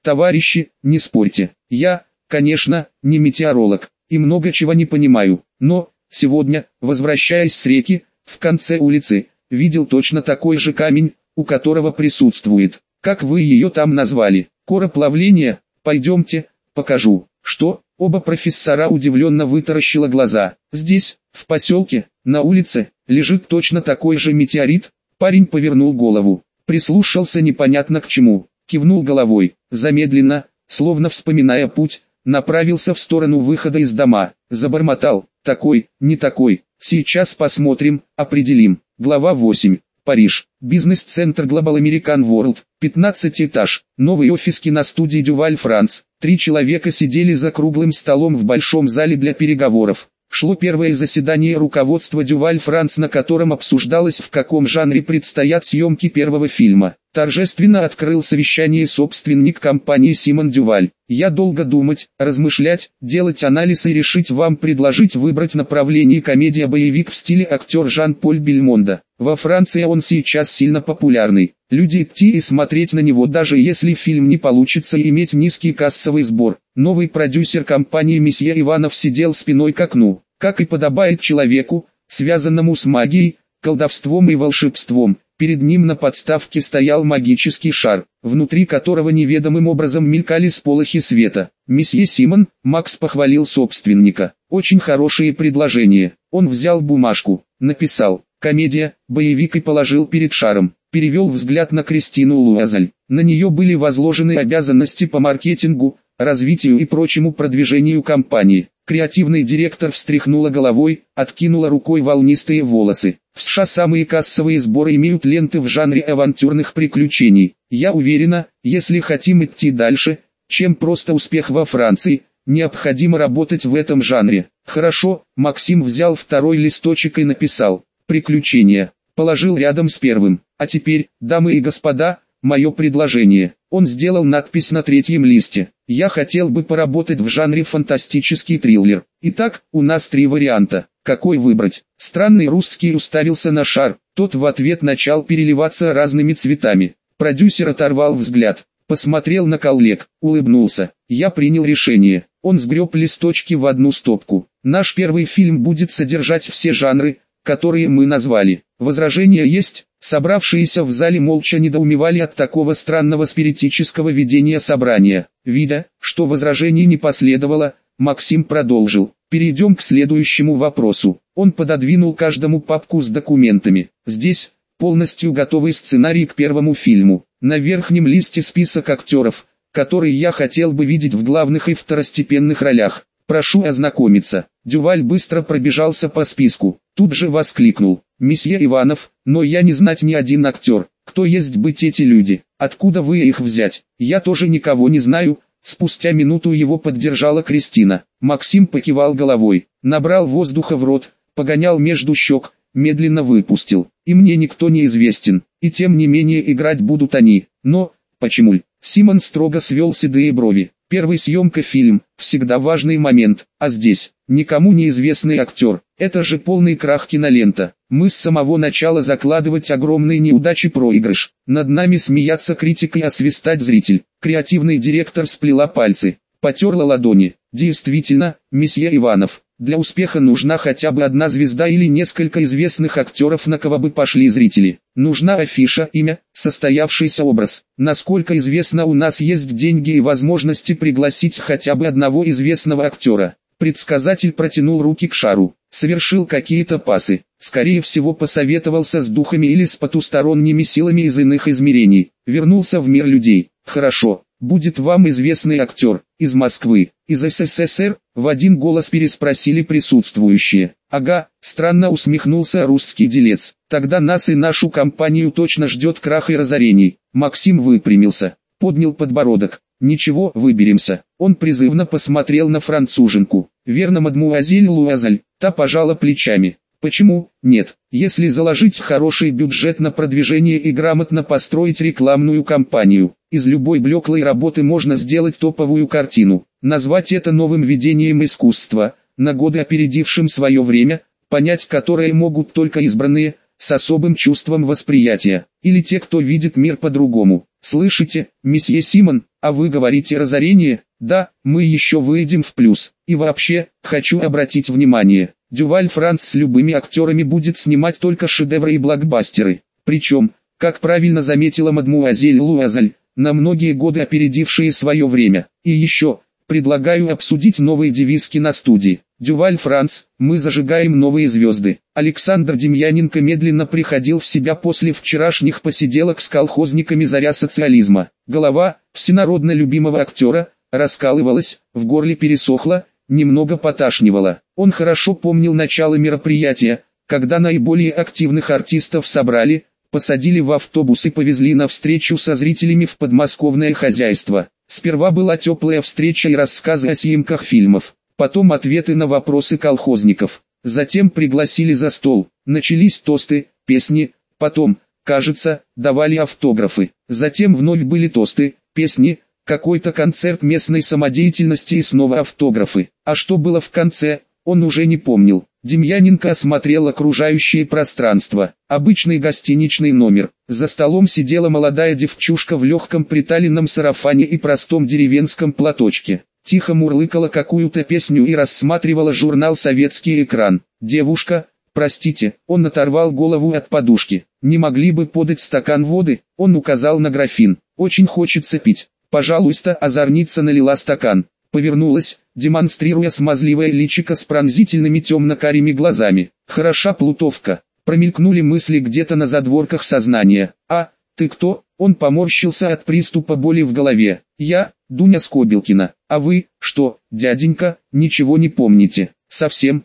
Товарищи, не спорьте. Я, конечно, не метеоролог и много чего не понимаю, но сегодня, возвращаясь с реки, в конце улицы, видел точно такой же камень, у которого присутствует, как вы ее там назвали, кора плавления. Пойдемте, покажу. Что? Оба профессора удивленно вытаращило глаза. Здесь, в поселке, на улице, лежит точно такой же метеорит. Парень повернул голову, прислушался непонятно к чему, кивнул головой, замедленно, словно вспоминая путь, направился в сторону выхода из дома, забормотал: такой, не такой, сейчас посмотрим, определим. Глава 8. Париж. Бизнес-центр Global American World, 15 этаж, новый офис киностудии Дюваль Франц. 3 человека сидели за круглым столом в большом зале для переговоров. Шло первое заседание руководства Дюваль Франц, на котором обсуждалось, в каком жанре предстоят съемки первого фильма. Торжественно открыл совещание собственник компании Симон Дюваль. Я долго думать, размышлять, делать анализ и решить вам предложить выбрать направление комедия-боевик в стиле актер Жан-Поль Бельмондо. Во Франции он сейчас сильно популярный. Люди идти и смотреть на него, даже если фильм не получится иметь низкий кассовый сбор. Новый продюсер компании месье Иванов сидел спиной к окну, как и подобает человеку, связанному с магией, колдовством и волшебством. Перед ним на подставке стоял магический шар, внутри которого неведомым образом мелькали сполохи света. Месье Симон, Макс похвалил собственника. Очень хорошее предложение. Он взял бумажку, написал «комедия», «боевик» и положил перед шаром. Перевел взгляд на Кристину Луазаль. На нее были возложены обязанности по маркетингу, развитию и прочему продвижению компании. Креативный директор встряхнула головой, откинула рукой волнистые волосы. В США самые кассовые сборы имеют ленты в жанре авантюрных приключений. Я уверена, если хотим идти дальше, чем просто успех во Франции, необходимо работать в этом жанре. Хорошо, Максим взял второй листочек и написал «приключения». Положил рядом с первым. А теперь, дамы и господа, мое предложение. Он сделал надпись на третьем листе. Я хотел бы поработать в жанре фантастический триллер. Итак, у нас 3 варианта. Какой выбрать? Странный русский уставился на шар. Тот в ответ начал переливаться разными цветами. Продюсер оторвал взгляд, посмотрел на коллег, улыбнулся. Я принял решение. Он сгреб листочки в одну стопку. Наш первый фильм будет содержать все жанры, которые мы назвали. Возражения есть? Собравшиеся в зале молча недоумевали от такого странного спиритического ведения собрания. Видя, что возражений не последовало, Максим продолжил. Перейдем к следующему вопросу. Он пододвинул каждому папку с документами. Здесь полностью готовый сценарий к первому фильму. На верхнем листе список актеров, которые я хотел бы видеть в главных и второстепенных ролях. Прошу ознакомиться. Дюваль быстро пробежался по списку. Тут же воскликнул: месье Иванов, но я не знать ни один актер. Кто есть быть эти люди? Откуда вы их взять? Я тоже никого не знаю. Спустя минуту его поддержала Кристина. Максим покивал головой, набрал воздуха в рот, погонял между щек, медленно выпустил. И мне никто не известен, и тем не менее играть будут они. Но, почему? Симон строго свел седые брови. Первая съемка фильм, всегда важный момент, а здесь, никому неизвестный актер. Это же полный крах кинолента. Мы с самого начала закладывать огромные неудачи проигрыш. Над нами смеяться критика и освистать зритель. Креативный директор сплела пальцы, потерла ладони. Действительно, месье Иванов, для успеха нужна хотя бы одна звезда или несколько известных актеров, на кого бы пошли зрители. Нужна афиша, имя, состоявшийся образ. Насколько известно, у нас есть деньги и возможности пригласить хотя бы одного известного актера. Предсказатель протянул руки к шару, совершил какие-то пасы, скорее всего посоветовался с духами или с потусторонними силами из иных измерений, вернулся в мир людей. Хорошо, будет вам известный актер, из Москвы, из СССР, в один голос переспросили присутствующие. Ага, странно усмехнулся русский делец, тогда нас и нашу компанию точно ждет крах и разорений. Максим выпрямился, поднял подбородок. Ничего, выберемся. Он призывно посмотрел на француженку. Верно, мадмуазель Луазаль, та пожала плечами. Почему? Нет. Если заложить хороший бюджет на продвижение и грамотно построить рекламную кампанию, из любой блеклой работы можно сделать топовую картину. Назвать это новым видением искусства, на годы опередившим свое время, понять которое могут только избранные, с особым чувством восприятия, или те, кто видит мир по-другому. Слышите, месье Симон, А вы говорите разорение? Да, мы еще выйдем в плюс. И вообще, хочу обратить внимание, Дюваль Франц с любыми актерами будет снимать только шедевры и блокбастеры. Причем, как правильно заметила мадмуазель Луазаль, на многие годы опередившие свое время. И еще, предлагаю обсудить новые девиз киностудии. Дюваль Франц, мы зажигаем новые звезды. Александр Демьяненко медленно приходил в себя после вчерашних посиделок с колхозниками «Заря социализма». Голова, всенародно любимого актера, раскалывалась, в горле пересохла, немного поташнивала. Он хорошо помнил начало мероприятия, когда наиболее активных артистов собрали, посадили в автобус и повезли на встречу со зрителями в подмосковное хозяйство. Сперва была теплая встреча и рассказы о съемках фильмов, потом ответы на вопросы колхозников. Затем пригласили за стол, начались тосты, песни, потом, кажется, давали автографы. Затем вновь были тосты, песни, какой-то концерт местной самодеятельности и снова автографы. А что было в конце, он уже не помнил. Демьяненко осмотрел окружающее пространство. Обычный гостиничный номер. За столом сидела молодая девчушка в легком приталенном сарафане и простом деревенском платочке. Тихо мурлыкала какую-то песню и рассматривала журнал «Советский экран». «Девушка, простите», он оторвал голову от подушки. «Не могли бы подать стакан воды?» Он указал на графин. «Очень хочется пить». «Пожалуйста», озорница налила стакан. Повернулась, демонстрируя смазливое личико с пронзительными темно-карими глазами. «Хороша плутовка». Промелькнули мысли где-то на задворках сознания. «А, ты кто?» Он поморщился от приступа боли в голове. «Я, Дуня Скобелкина. А вы, что, дяденька, ничего не помните?» «Совсем,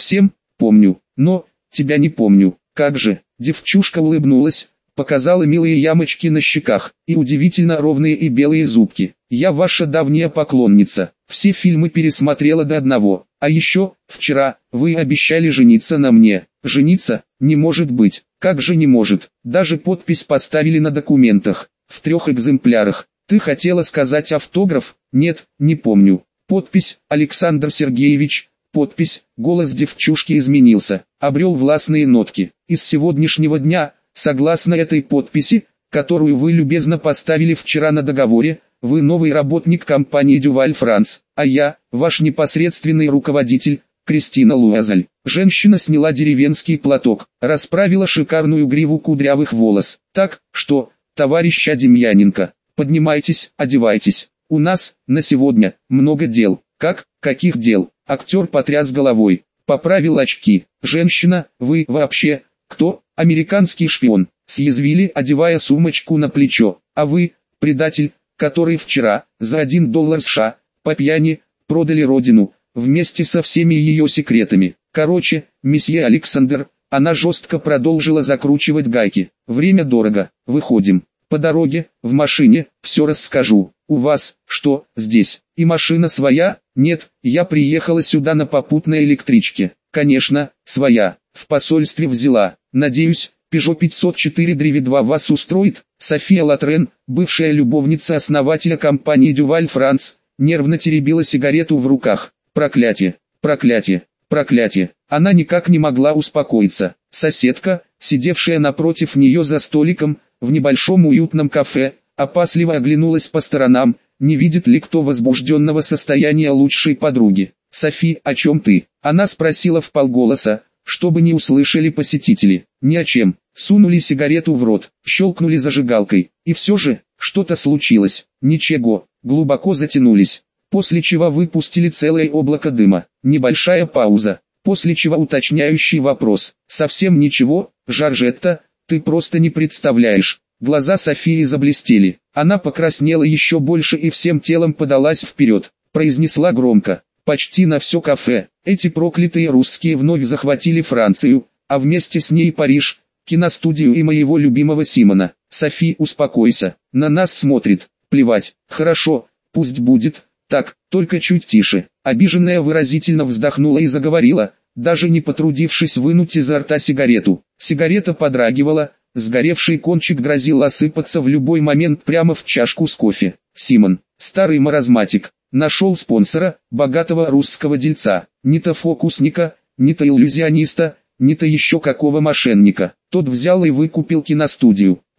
помню, но, тебя не помню». «Как же?» Девчушка улыбнулась, показала милые ямочки на щеках и удивительно ровные и белые зубки. «Я ваша давняя поклонница, все фильмы пересмотрела до одного. А еще, вчера, вы обещали жениться на мне». «Жениться? Не может быть». «Как же не может? Даже подпись поставили на документах, в 3 экземплярах. Ты хотела сказать автограф?» «Нет, не помню». «Подпись, Александр Сергеевич». «Подпись». Голос девчушки изменился, обрел властные нотки. «И с сегодняшнего дня, согласно этой подписи, которую вы любезно поставили вчера на договоре, вы новый работник компании Дюваль Франц, а я, ваш непосредственный руководитель, Кристина Луазаль». Женщина сняла деревенский платок, расправила шикарную гриву кудрявых волос. «Так, что, товарищ Демьяненко, поднимайтесь, одевайтесь. У нас, на сегодня, много дел». «Как, каких дел?» Актер потряс головой, поправил очки. «Женщина, вы вообще, кто?» «Американский шпион», съязвили, одевая сумочку на плечо. «А вы, предатель, который вчера, за $1 США, по пьяни, продали родину, вместе со всеми ее секретами. Короче, месье Александр». Она жестко продолжила закручивать гайки. «Время дорого, выходим. По дороге, в машине, все расскажу. У вас, что, здесь, и машина своя?» «Нет, я приехала сюда на попутной электричке». «Конечно, своя, в посольстве взяла. Надеюсь, Peugeot 504-2 вас устроит?» София Латрен, бывшая любовница основателя компании Дюваль Франц, нервно теребила сигарету в руках. «Проклятие, проклятие, проклятие». Она никак не могла успокоиться. Соседка, сидевшая напротив нее за столиком, в небольшом уютном кафе, опасливо оглянулась по сторонам, не видит ли кто возбужденного состояния лучшей подруги. «Софи, о чем ты?» Она спросила вполголоса, чтобы не услышали посетители. «Ни о чем». Сунули сигарету в рот, щелкнули зажигалкой. И все же, что-то случилось. «Ничего». Глубоко затянулись, после чего выпустили целое облако дыма. Небольшая пауза, после чего уточняющий вопрос. «Совсем ничего, Жоржетта, ты просто не представляешь». Глаза Софии заблестели. Она покраснела еще больше и всем телом подалась вперед. Произнесла громко, почти на все кафе: «Эти проклятые русские вновь захватили Францию, а вместе с ней Париж, киностудию и моего любимого Симона». «Софи, успокойся, на нас смотрит». «Плевать, хорошо, пусть будет так, только чуть тише». Обиженная выразительно вздохнула и заговорила, даже не потрудившись вынуть изо рта сигарету. Сигарета подрагивала, сгоревший кончик грозил осыпаться в любой момент прямо в чашку с кофе. Симон, старый маразматик, нашел спонсора, богатого русского дельца, не то фокусника, не то иллюзиониста, не то еще какого мошенника. Тот взял и выкупил киностудию. Вау,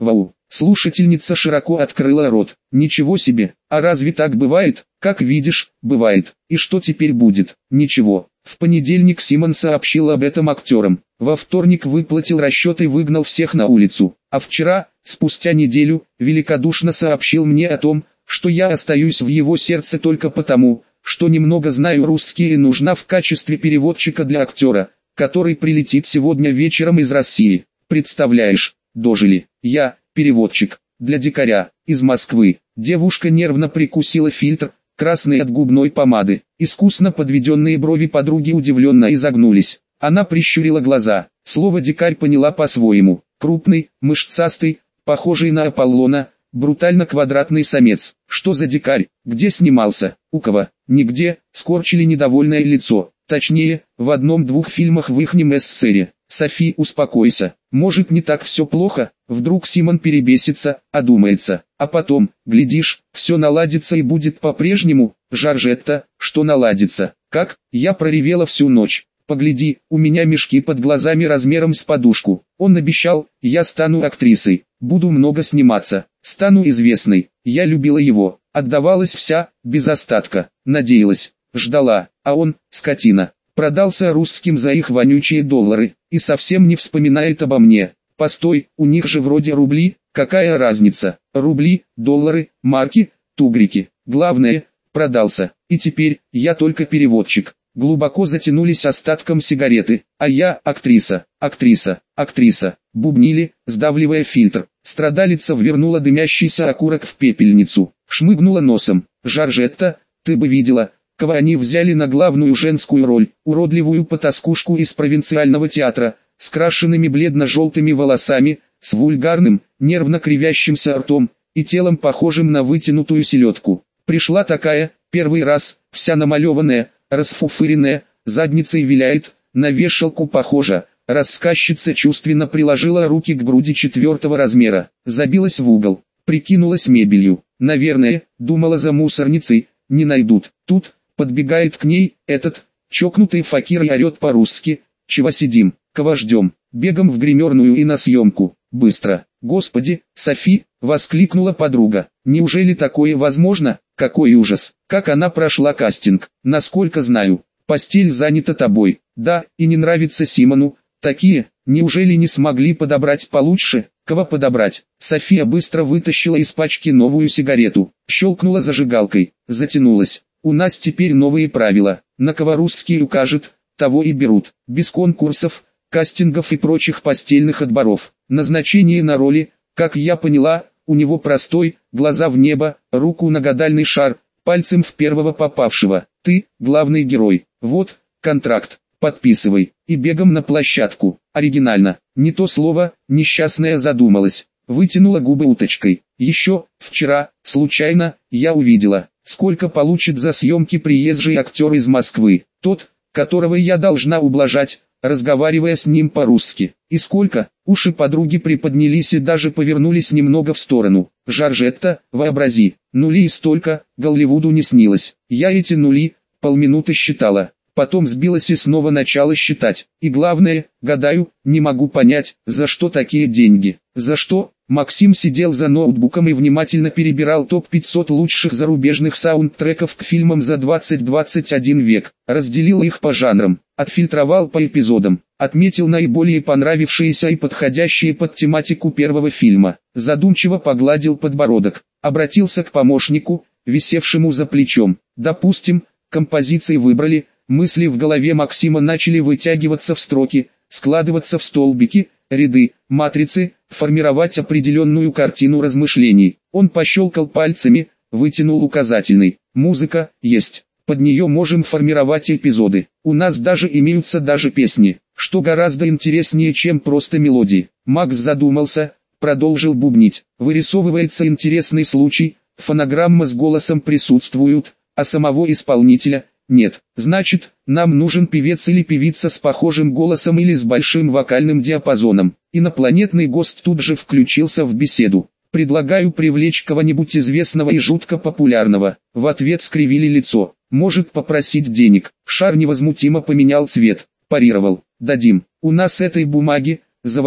Слушательница широко открыла рот. Ничего себе, а разве так бывает? Как видишь, бывает. И что теперь будет? Ничего. В понедельник Симон сообщил об этом актерам. Во вторник выплатил расчет и выгнал всех на улицу. А вчера, спустя неделю, великодушно сообщил мне о том, что я остаюсь в его сердце только потому, что немного знаю русский и нужна в качестве переводчика для актера, который прилетит сегодня вечером из России. Представляешь, дожили. Я, переводчик, для дикаря, из Москвы. Девушка нервно прикусила фильтр, красный от губной помады. Искусно подведенные брови подруги удивленно изогнулись. Она прищурила глаза. Слово «дикарь» поняла по-своему. Крупный, мышцастый, похожий на Аполлона, брутально квадратный самец. Что за дикарь? Где снимался? У кого? Нигде, скорчили недовольное лицо. Точнее, в одном-двух фильмах в ихнем эсseре. Софи, успокойся. Может, не так все плохо? Вдруг Симон перебесится, одумается. А потом, глядишь, все наладится и будет по-прежнему. Жоржетта, что наладится? Как? Я проревела всю ночь. Погляди, у меня мешки под глазами размером с подушку. Он обещал, я стану актрисой, буду много сниматься, стану известной. Я любила его, отдавалась вся, без остатка, надеялась, ждала, а он, скотина, продался русским за их вонючие доллары, и совсем не вспоминает обо мне. Постой, у них же вроде рубли, какая разница, рубли, доллары, марки, тугрики. Главное, продался, и теперь, я только переводчик. Глубоко затянулись остатком сигареты, а я, актриса, актриса, актриса, бубнили, сдавливая фильтр. Страдалица ввернула дымящийся окурок в пепельницу, шмыгнула носом. Жоржетта, ты бы видела, кого они взяли на главную женскую роль, уродливую потаскушку из провинциального театра, с крашенными бледно-желтыми волосами, с вульгарным, нервно кривящимся ртом, и телом похожим на вытянутую селедку. Пришла такая, первый раз, вся намалеванная, расфуфыренная, задницей виляет, на вешалку похожа. Рассказчица чувственно приложила руки к груди 4-го размера, забилась в угол, прикинулась мебелью. Наверное, думала, за мусорницей, не найдут. Тут, подбегает к ней, этот, чокнутый факир и орет по-русски: «Чего сидим, кого ждем?» Бегом в гримерную и на съемку, быстро. «Господи, Софи!» — воскликнула подруга. «Неужели такое возможно? Какой ужас! Как она прошла кастинг? Насколько знаю, постель занята тобой. Да, и не нравится Симону. Такие, неужели не смогли подобрать получше?» «Кого подобрать?» София быстро вытащила из пачки новую сигарету, щелкнула зажигалкой, затянулась. «У нас теперь новые правила. На кого русский укажет, того и берут. Без конкурсов, кастингов и прочих постельных отборов. Назначение на роли, как я поняла, у него простой: глаза в небо, руку на гадальный шар, пальцем в первого попавшего. Ты, главный герой. Вот, контракт, подписывай». И бегом на площадку. Оригинально. Не то слово, несчастная задумалась. Вытянула губы уточкой. Еще, вчера, случайно, я увидела, сколько получит за съемки приезжий актер из Москвы. Тот, которого я должна ублажать, разговаривая с ним по-русски. И сколько? Уши подруги приподнялись и даже повернулись немного в сторону. «Жоржетта, вообрази, нули и столько, Голливуду не снилось». Я эти нули, полминуты считала. Потом сбилась и снова начала считать. И главное, гадаю, не могу понять, за что такие деньги. За что? Максим сидел за ноутбуком и внимательно перебирал топ-500 лучших зарубежных саундтреков к фильмам за 20-21 век. Разделил их по жанрам, отфильтровал по эпизодам, отметил наиболее понравившиеся и подходящие под тематику первого фильма. Задумчиво погладил подбородок, обратился к помощнику, висевшему за плечом. «Допустим, композиции выбрали». Мысли в голове Максима начали вытягиваться в строки, складываться в столбики, ряды, матрицы, формировать определенную картину размышлений. Он пощелкал пальцами, вытянул указательный. «Музыка есть. Под нее можем формировать эпизоды. У нас даже имеются песни, что гораздо интереснее, чем просто мелодии». Макс задумался, продолжил бубнить. «Вырисовывается интересный случай, фонограмма с голосом присутствует, а самого исполнителя нет. Значит, нам нужен певец или певица с похожим голосом или с большим вокальным диапазоном». Инопланетный гость тут же включился в беседу. «Предлагаю привлечь кого-нибудь известного и жутко популярного». В ответ скривили лицо. «Может попросить денег». Шар невозмутимо поменял цвет. Парировал. «Дадим. У нас этой бумаги, завались».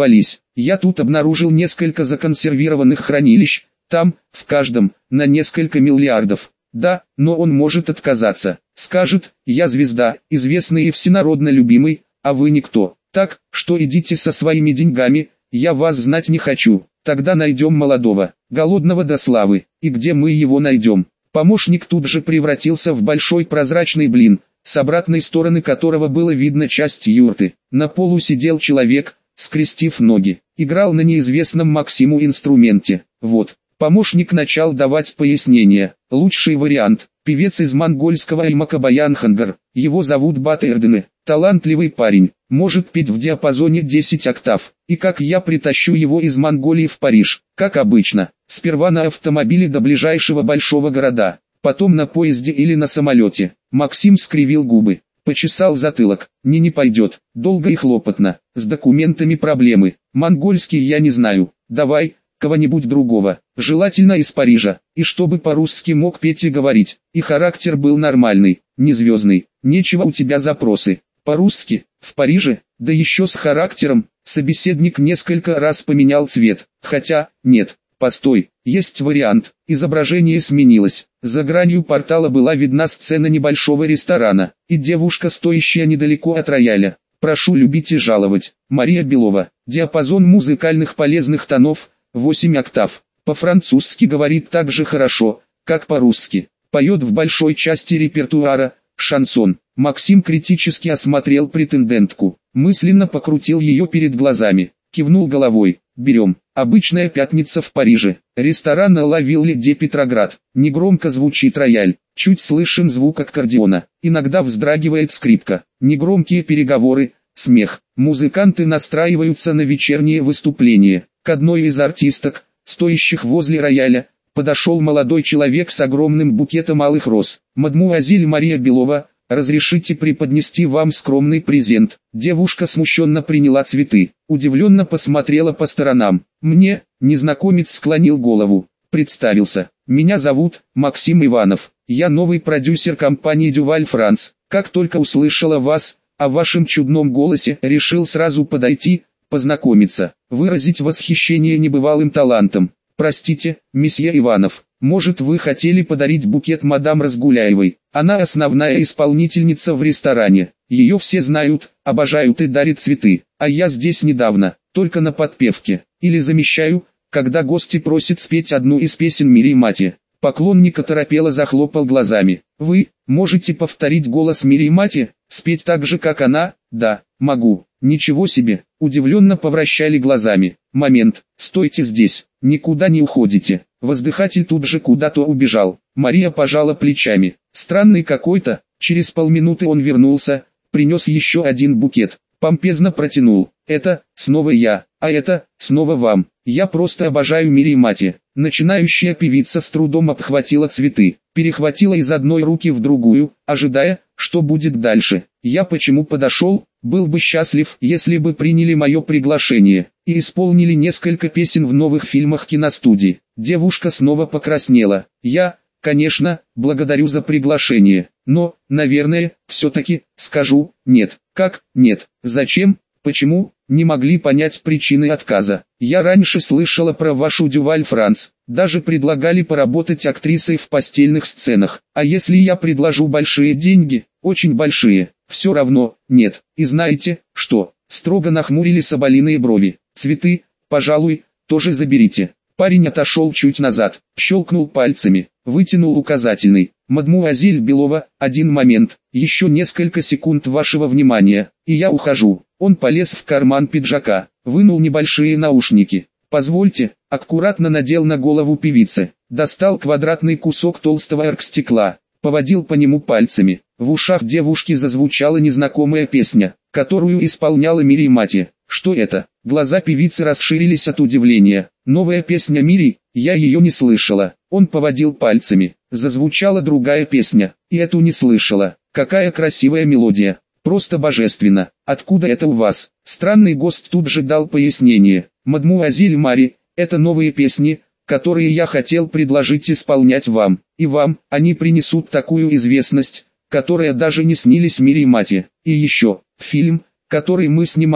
Я тут обнаружил несколько законсервированных хранилищ, там, в каждом, на несколько миллиардов. Да, но он может отказаться. Скажет, я звезда, известный и всенародно любимый, а вы никто. Так, что идите со своими деньгами, я вас знать не хочу. Тогда найдем молодого, голодного до славы. И где мы его найдем? Помощник тут же превратился в большой прозрачный блин, с обратной стороны которого было видно часть юрты. На полу сидел человек, скрестив ноги. Играл на неизвестном Максиму инструменте. Вот. Помощник начал давать пояснения. Лучший вариант. Певец из монгольского аймака Баян Хангар. Его зовут Бат Эрдене. Талантливый парень. Может петь в диапазоне 10 октав. И как я притащу его из Монголии в Париж? Как обычно. Сперва на автомобиле до ближайшего большого города. Потом на поезде или на самолете. Максим скривил губы. Почесал затылок. Не пойдет. Долго и хлопотно. С документами проблемы. Монгольский я не знаю. Давай кого-нибудь другого, желательно из Парижа, и чтобы по-русски мог петь и говорить, и характер был нормальный, не звездный, нечего у тебя запросы, по-русски, в Париже, да еще с характером. Собеседник несколько раз поменял цвет, хотя, нет, постой, есть вариант, изображение сменилось, за гранью портала была видна сцена небольшого ресторана, и девушка, стоящая недалеко от рояля. Прошу любить и жаловать, Мария Белова, диапазон музыкальных полезных тонов, 8 октав. По-французски говорит так же хорошо, как по-русски. Поет в большой части репертуара, шансон. Максим критически осмотрел претендентку. Мысленно покрутил ее перед глазами. Кивнул головой. Берем. Обычная пятница в Париже. Ресторан «Ла Вилле де Петроград». Негромко звучит рояль. Чуть слышен звук аккордеона. Иногда вздрагивает скрипка. Негромкие переговоры, смех. Музыканты настраиваются на вечернее выступление. К одной из артисток, стоящих возле рояля, подошел молодой человек с огромным букетом алых роз. «Мадмуазель Мария Белова, разрешите преподнести вам скромный презент». Девушка смущенно приняла цветы, удивленно посмотрела по сторонам. «Мне», незнакомец склонил голову, представился. «Меня зовут Максим Иванов, я новый продюсер компании Дюваль Франц. Как только услышала вас, о вашем чудном голосе, решил сразу подойти, познакомиться, выразить восхищение небывалым талантом. Простите, месье Иванов, может вы хотели подарить букет мадам Разгуляевой? Она основная исполнительница в ресторане. Ее все знают, обожают и дарят цветы. А я здесь недавно, только на подпевке. Или замещаю, когда гости просят спеть одну из песен Мири Мати». Поклонник оторопело захлопал глазами. «Вы можете повторить голос Мири Мати, спеть так же, как она?» «Да, могу». «Ничего себе!» Удивленно повращали глазами. «Момент, стойте здесь, никуда не уходите». Воздыхатель тут же куда-то убежал. Мария пожала плечами. Странный какой-то. Через полминуты он вернулся, принес еще один букет. Помпезно протянул. «Это, снова я, а это, снова вам. Я просто обожаю Мири Мати». Начинающая певица с трудом обхватила цветы, перехватила из одной руки в другую, ожидая, что будет дальше. «Я почему подошел? Был бы счастлив, если бы приняли мое приглашение и исполнили несколько песен в новых фильмах киностудии». Девушка снова покраснела. «Я, конечно, благодарю за приглашение, но, наверное, все-таки, скажу, нет». «Как, нет? Зачем? Почему?» Не могли понять причины отказа. «Я раньше слышала про вашу Дюваль Франц, даже предлагали поработать актрисой в постельных сценах. А если я предложу большие деньги, очень большие, все равно, нет. И знаете, что?» Строго нахмурили соболиные брови. «Цветы, пожалуй, тоже заберите». Парень отошел чуть назад, щелкнул пальцами, вытянул указательный. «Мадмуазель Белова, один момент, еще несколько секунд вашего внимания, и я ухожу». Он полез в карман пиджака, вынул небольшие наушники. «Позвольте», аккуратно надел на голову певицы, достал квадратный кусок толстого оргстекла, поводил по нему пальцами. В ушах девушки зазвучала незнакомая песня, которую исполняла Мири Мати. «Что это?» Глаза певицы расширились от удивления. «Новая песня Мири, я ее не слышала». Он поводил пальцами. Зазвучала другая песня, и эту не слышала. «Какая красивая мелодия! Просто божественно! Откуда это у вас?» Странный гость тут же дал пояснение. «Мадмуазель Мари, это новые песни, которые я хотел предложить исполнять вам. И вам, они принесут такую известность, которая даже не снились Мири Мати. И еще, фильм, который мы снимаем,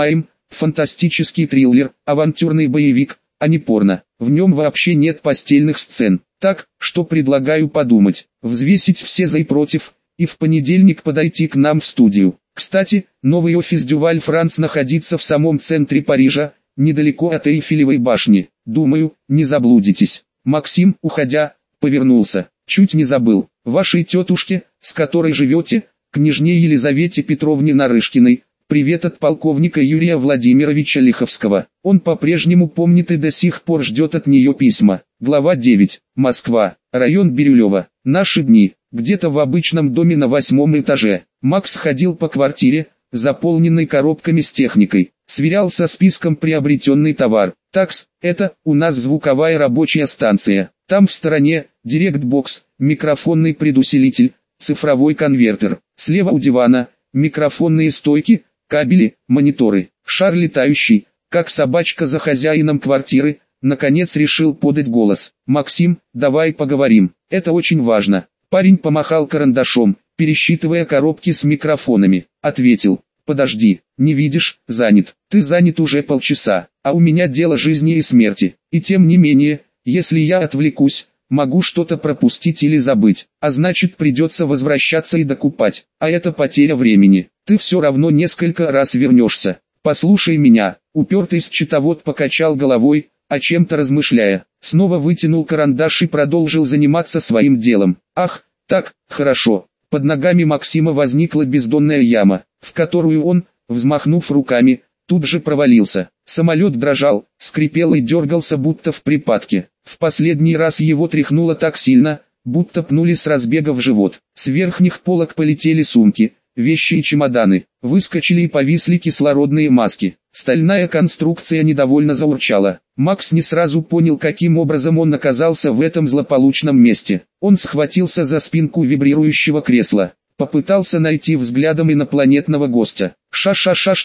Фантастический триллер, авантюрный боевик, а не порно. В нем вообще нет постельных сцен. Так, что предлагаю подумать, взвесить все за и против, и в понедельник подойти к нам в студию. Кстати, новый офис Дюваль Франц находится в самом центре Парижа, недалеко от Эйфелевой башни. Думаю, не заблудитесь. Максим, уходя, повернулся. Чуть не забыл. Вашей тетушке, с которой живете, княжне Елизавете Петровне Нарышкиной, привет от полковника Юрия Владимировича Лиховского. Он по-прежнему помнит и до сих пор ждет от нее письма. Глава 9. Москва. Район Бирюлево. Наши дни. Где-то в обычном доме на 8-м этаже. Макс ходил по квартире, заполненной коробками с техникой. Сверял со списком приобретенный товар. Такс, это у нас звуковая рабочая станция. Там в стороне директ-бокс, микрофонный предусилитель, цифровой конвертер. Слева у дивана микрофонные стойки, кабели, мониторы. Шар летающий, как собачка за хозяином квартиры. Наконец решил подать голос. «Максим, давай поговорим. Это очень важно». Парень помахал карандашом, пересчитывая коробки с микрофонами. Ответил: «Подожди, не видишь, занят. Ты занят уже полчаса, а у меня дело жизни и смерти. И тем не менее, если я отвлекусь, могу что-то пропустить или забыть, а значит придется возвращаться и докупать, а это потеря времени. Ты все равно несколько раз вернешься. Послушай меня». Упертый счетовод покачал головой, о чем-то размышляя. Снова вытянул карандаш и продолжил заниматься своим делом. «Ах, так, хорошо». Под ногами Максима возникла бездонная яма, в которую он, взмахнув руками, тут же провалился. Самолет дрожал, скрипел и дергался, будто в припадке. В последний раз его тряхнуло так сильно, будто пнули с разбега в живот. С верхних полок полетели сумки, вещи и чемоданы. Выскочили и повисли кислородные маски. Стальная конструкция недовольно заурчала. Макс не сразу понял, каким образом он оказался в этом злополучном месте. Он схватился за спинку вибрирующего кресла. Попытался найти взглядом инопланетного гостя. Ша-ша-ша,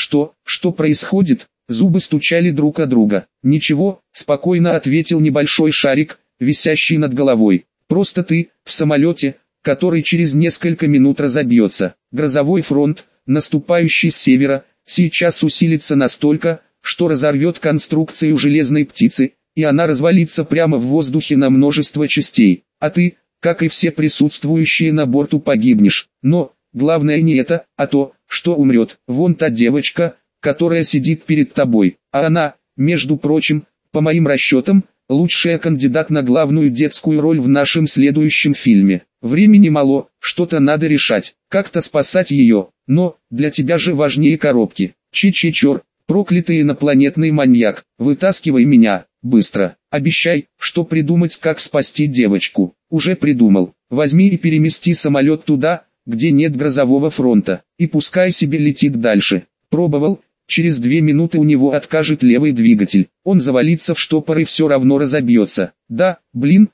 что происходит? Зубы стучали друг о друга. «Ничего», — спокойно ответил небольшой шарик, висящий над головой. «Просто ты, в самолете, который через несколько минут разобьется. Грозовой фронт, наступающий с севера, сейчас усилится настолько, что разорвет конструкцию железной птицы, и она развалится прямо в воздухе на множество частей. А ты, как и все присутствующие на борту, погибнешь. Но, главное не это, а то, что умрет. Вон та девочка, которая сидит перед тобой. А она, между прочим, по моим расчетам, лучшая кандидат на главную детскую роль в нашем следующем фильме. Времени мало, что-то надо решать, как-то спасать ее. Но, для тебя же важнее коробки. Чи-чи-чор, проклятый инопланетный маньяк, вытаскивай меня, быстро. Обещай, что придумать, как спасти девочку. Уже придумал. Возьми и перемести самолет туда, где нет грозового фронта, и пускай себе летит дальше. Пробовал, через 2 минуты у него откажет левый двигатель. Он завалится в штопор и все равно разобьется. Да, блин,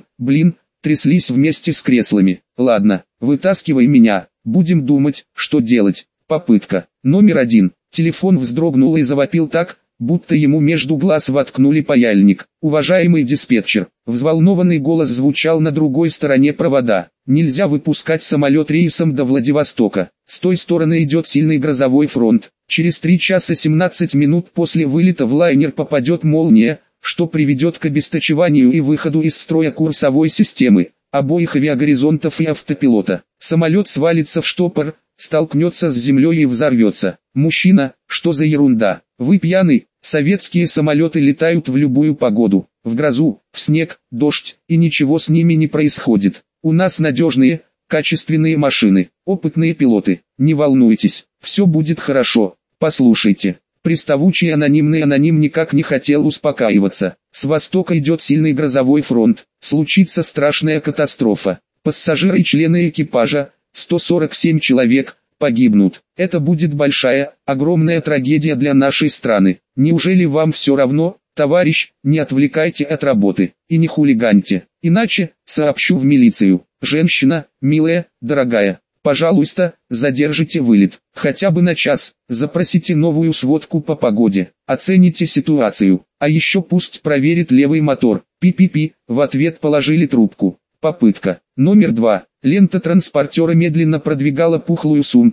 тряслись вместе с креслами. Ладно, вытаскивай меня, будем думать, что делать. Попытка. Номер 1. Телефон вздрогнул и завопил так, будто ему между глаз воткнули паяльник. «Уважаемый диспетчер», взволнованный голос звучал на другой стороне провода. «Нельзя выпускать самолет рейсом до Владивостока. С той стороны идет сильный грозовой фронт. Через 3 часа 17 минут после вылета в лайнер попадет молния, что приведет к обесточеванию и выходу из строя курсовой системы, обоих авиагоризонтов и автопилота. Самолет свалится в штопор, столкнется с землей и взорвется. Мужчина, что за ерунда? Вы пьяный? Советские самолеты летают в любую погоду. В грозу, в снег, дождь, и ничего с ними не происходит. У нас надежные, качественные машины, опытные пилоты. Не волнуйтесь, все будет хорошо. Послушайте». Приставучий анонимный аноним никак не хотел успокаиваться. С востока идет сильный грозовой фронт. Случится страшная катастрофа. Пассажиры и члены экипажа, 147 человек, погибнут. Это будет большая, огромная трагедия для нашей страны. Неужели вам все равно, товарищ? Не отвлекайте от работы и не хулиганьте. Иначе, сообщу в милицию. Женщина, милая, дорогая, пожалуйста, задержите вылет. Хотя бы на час. Запросите новую сводку по погоде. Оцените ситуацию. А еще пусть проверит левый мотор. Пи-пи-пи. В ответ положили трубку. Попытка. Номер 2. Лента транспортера медленно продвигала пухлую сумку,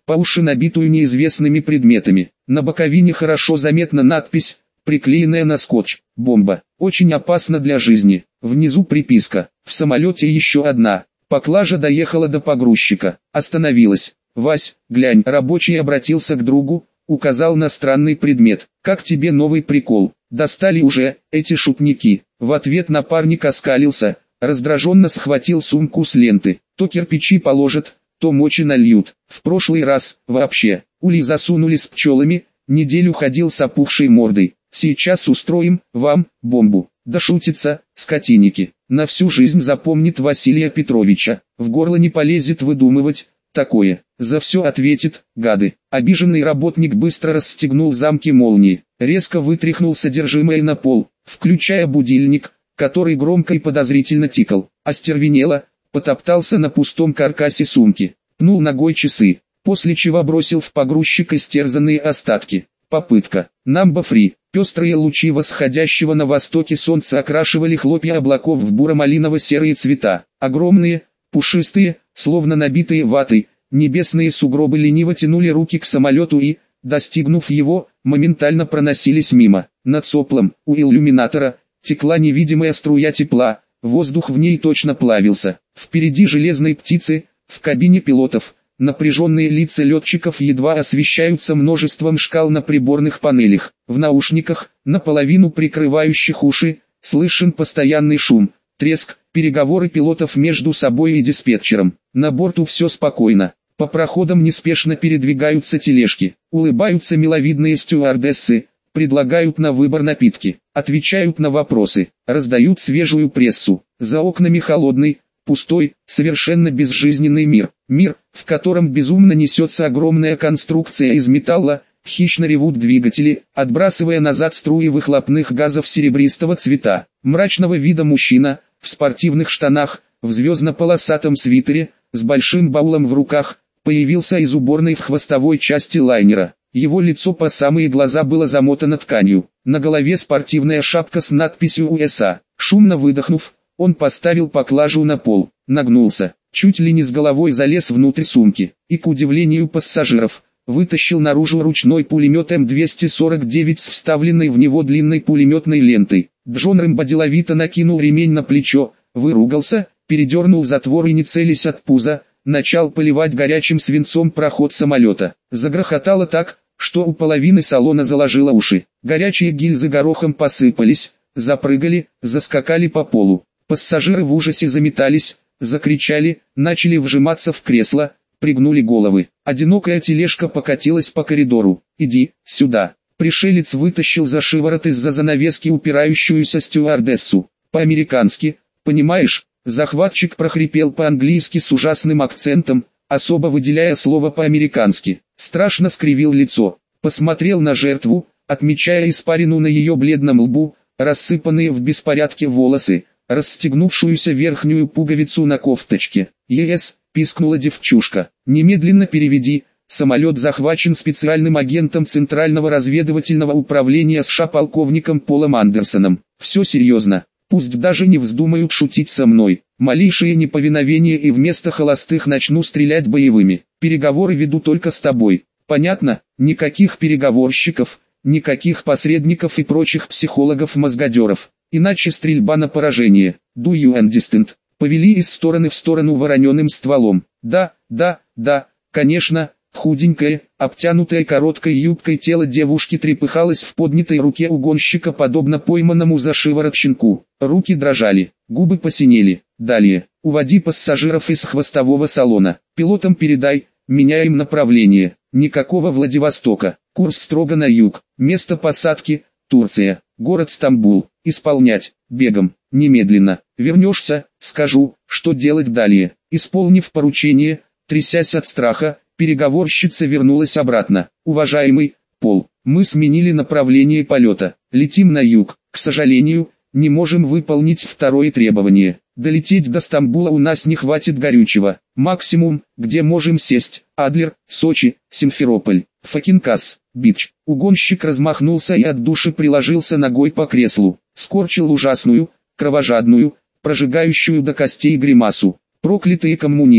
по уши набитую неизвестными предметами. На боковине хорошо заметна надпись, приклеенная на скотч. Бомба. Очень опасно для жизни. Внизу приписка. В самолете еще одна. Поклажа доехала до погрузчика. Остановилась. «Вась, глянь». Рабочий обратился к другу, указал на странный предмет. «Как тебе новый прикол? Достали уже, эти шутники». В ответ напарник оскалился, раздраженно схватил сумку с ленты. То кирпичи положат, то мочи нальют. В прошлый раз, вообще, улей засунули с пчелами, неделю ходил с опухшей мордой. Сейчас устроим, вам, бомбу. Да шутится, скотиники. На всю жизнь запомнит Василия Петровича. В горло не полезет выдумывать такое. За все ответит, гады. Обиженный работник быстро расстегнул замки молнии, резко вытряхнул содержимое на пол, включая будильник, который громко и подозрительно тикал. Остервенело, потоптался на пустом каркасе сумки, пнул ногой часы, после чего бросил в погрузчик истерзанные остатки. Попытка. Намба-фри. Пестрые лучи восходящего на востоке солнца окрашивали хлопья облаков в буро-малиново-серые цвета. Огромные, пушистые, словно набитые ватой, небесные сугробы лениво тянули руки к самолету и, достигнув его, моментально проносились мимо. Над соплом, у иллюминатора, текла невидимая струя тепла, воздух в ней точно плавился. Впереди железной птицы, в кабине пилотов, напряженные лица летчиков едва освещаются множеством шкал на приборных панелях. В наушниках, наполовину прикрывающих уши, слышен постоянный шум, треск, переговоры пилотов между собой и диспетчером. На борту все спокойно. По проходам неспешно передвигаются тележки, улыбаются миловидные стюардессы, предлагают на выбор напитки, отвечают на вопросы, раздают свежую прессу. За окнами холодный, пустой, совершенно безжизненный мир. Мир, в котором безумно несется огромная конструкция из металла, хищно ревут двигатели, отбрасывая назад струи выхлопных газов серебристого цвета. Мрачного вида мужчина, в спортивных штанах, в звездно-полосатом свитере, с большим баулом в руках, появился из уборной в хвостовой части лайнера. Его лицо по самые глаза было замотано тканью. На голове спортивная шапка с надписью USA. Шумно выдохнув, он поставил поклажу на пол, нагнулся, чуть ли не с головой залез внутрь сумки, и, к удивлению пассажиров, вытащил наружу ручной пулемет М249 с вставленной в него длинной пулеметной лентой. Джон Рэмбо деловито накинул ремень на плечо, выругался, передернул затвор и, не целясь от пуза, начал поливать горячим свинцом проход самолета. Загрохотало так, что у половины салона заложило уши. Горячие гильзы горохом посыпались, запрыгали, заскакали по полу. Пассажиры в ужасе заметались, закричали, начали вжиматься в кресло, пригнули головы. Одинокая тележка покатилась по коридору. «Иди сюда». Пришелец вытащил за шиворот из-за занавески упирающуюся стюардессу. По-американски, понимаешь? Захватчик прохрипел по-английски с ужасным акцентом, особо выделяя слово по-американски. Страшно скривил лицо, посмотрел на жертву, отмечая испарину на ее бледном лбу, рассыпанные в беспорядке волосы, расстегнувшуюся верхнюю пуговицу на кофточке. «ЕС», пискнула девчушка, «немедленно переведи, самолет захвачен специальным агентом Центрального разведывательного управления США полковником Полом Андерсоном. Все серьезно, пусть даже не вздумают шутить со мной, малейшее неповиновение и вместо холостых начну стрелять боевыми. Переговоры веду только с тобой, понятно? Никаких переговорщиков, никаких посредников и прочих психологов-мозгодеров. Иначе стрельба на поражение. Do you understand?» Повели из стороны в сторону вороненым стволом. Да, конечно, худенькое, обтянутое короткой юбкой тело девушки трепыхалось в поднятой руке угонщика подобно пойманному за шиворот щенку. Руки дрожали, губы посинели. Далее, уводи пассажиров из хвостового салона. Пилотам передай, меняем направление. Никакого Владивостока, курс строго на юг. Место посадки – Турция, город Стамбул. Исполнять, бегом, немедленно. Вернешься, скажу, что делать далее. Исполнив поручение, трясясь от страха, переговорщица вернулась обратно. «Уважаемый Пол, мы сменили направление полета. Летим на юг. К сожалению, не можем выполнить второе требование. Долететь до Стамбула у нас не хватит горючего. Максимум, где можем сесть, Адлер, Сочи, Симферополь, Факинкас, Бич». Угонщик размахнулся и от души приложился ногой по креслу. Скорчил ужасную, кровожадную, прожигающую до костей гримасу. «Проклятые коммунисты!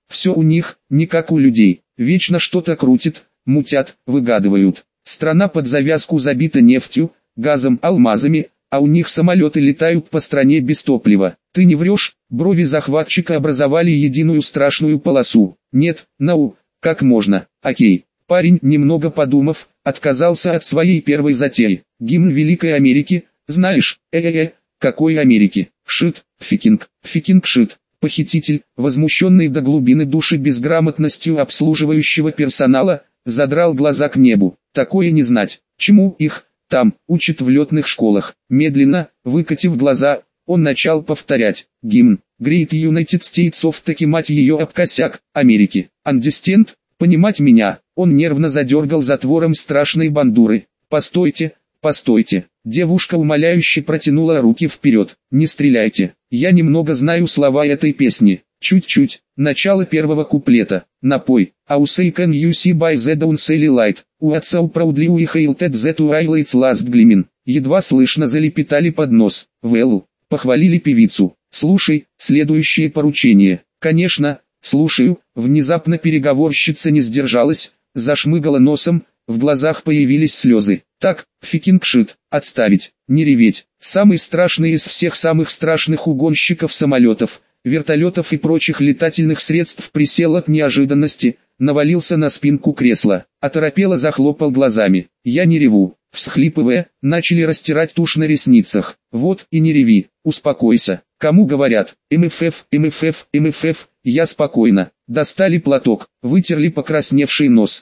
Все у них, не как у людей, вечно что-то крутят, мутят, выгадывают. Страна под завязку забита нефтью, газом, алмазами, а у них самолеты летают по стране без топлива. Ты не врешь? Брови захватчика образовали единую страшную полосу. Нет, как можно? Окей. Парень, немного подумав, отказался от своей первой затеи. Гимн Великой Америки, знаешь, какой Америки? Шит, фикинг шит. Похититель, возмущенный до глубины души безграмотностью обслуживающего персонала, задрал глаза к небу. Такое не знать. Чему их там учат в летных школах? Медленно, выкатив глаза, он начал повторять. Гимн. Great United States of таки мать ее об косяк, Америки. Understand? Понимать меня. Он нервно задергал затвором страшной бандуры. Постойте, постойте. Девушка умоляюще протянула руки вперед. Не стреляйте. Я немного знаю слова этой песни. Чуть-чуть. Начало первого куплета. Напой. How say can you see by the downside light? What so proudly we hailed at the twilight's last gleaming. Едва слышно залепетали под нос. Well, похвалили певицу. Слушай, следующее поручение. Конечно, слушаю. Внезапно переговорщица не сдержалась, зашмыгала носом, в глазах появились слезы. Так, фикинг шит, отставить, не реветь. Самый страшный из всех самых страшных угонщиков самолетов, вертолетов и прочих летательных средств присел от неожиданности, навалился на спинку кресла, оторопело захлопал глазами. Я не реву. Всхлипывая, начали растирать тушь на ресницах. Вот и не реви, успокойся. Кому говорят? МФФ, я спокойно. Достали платок, вытерли покрасневший нос.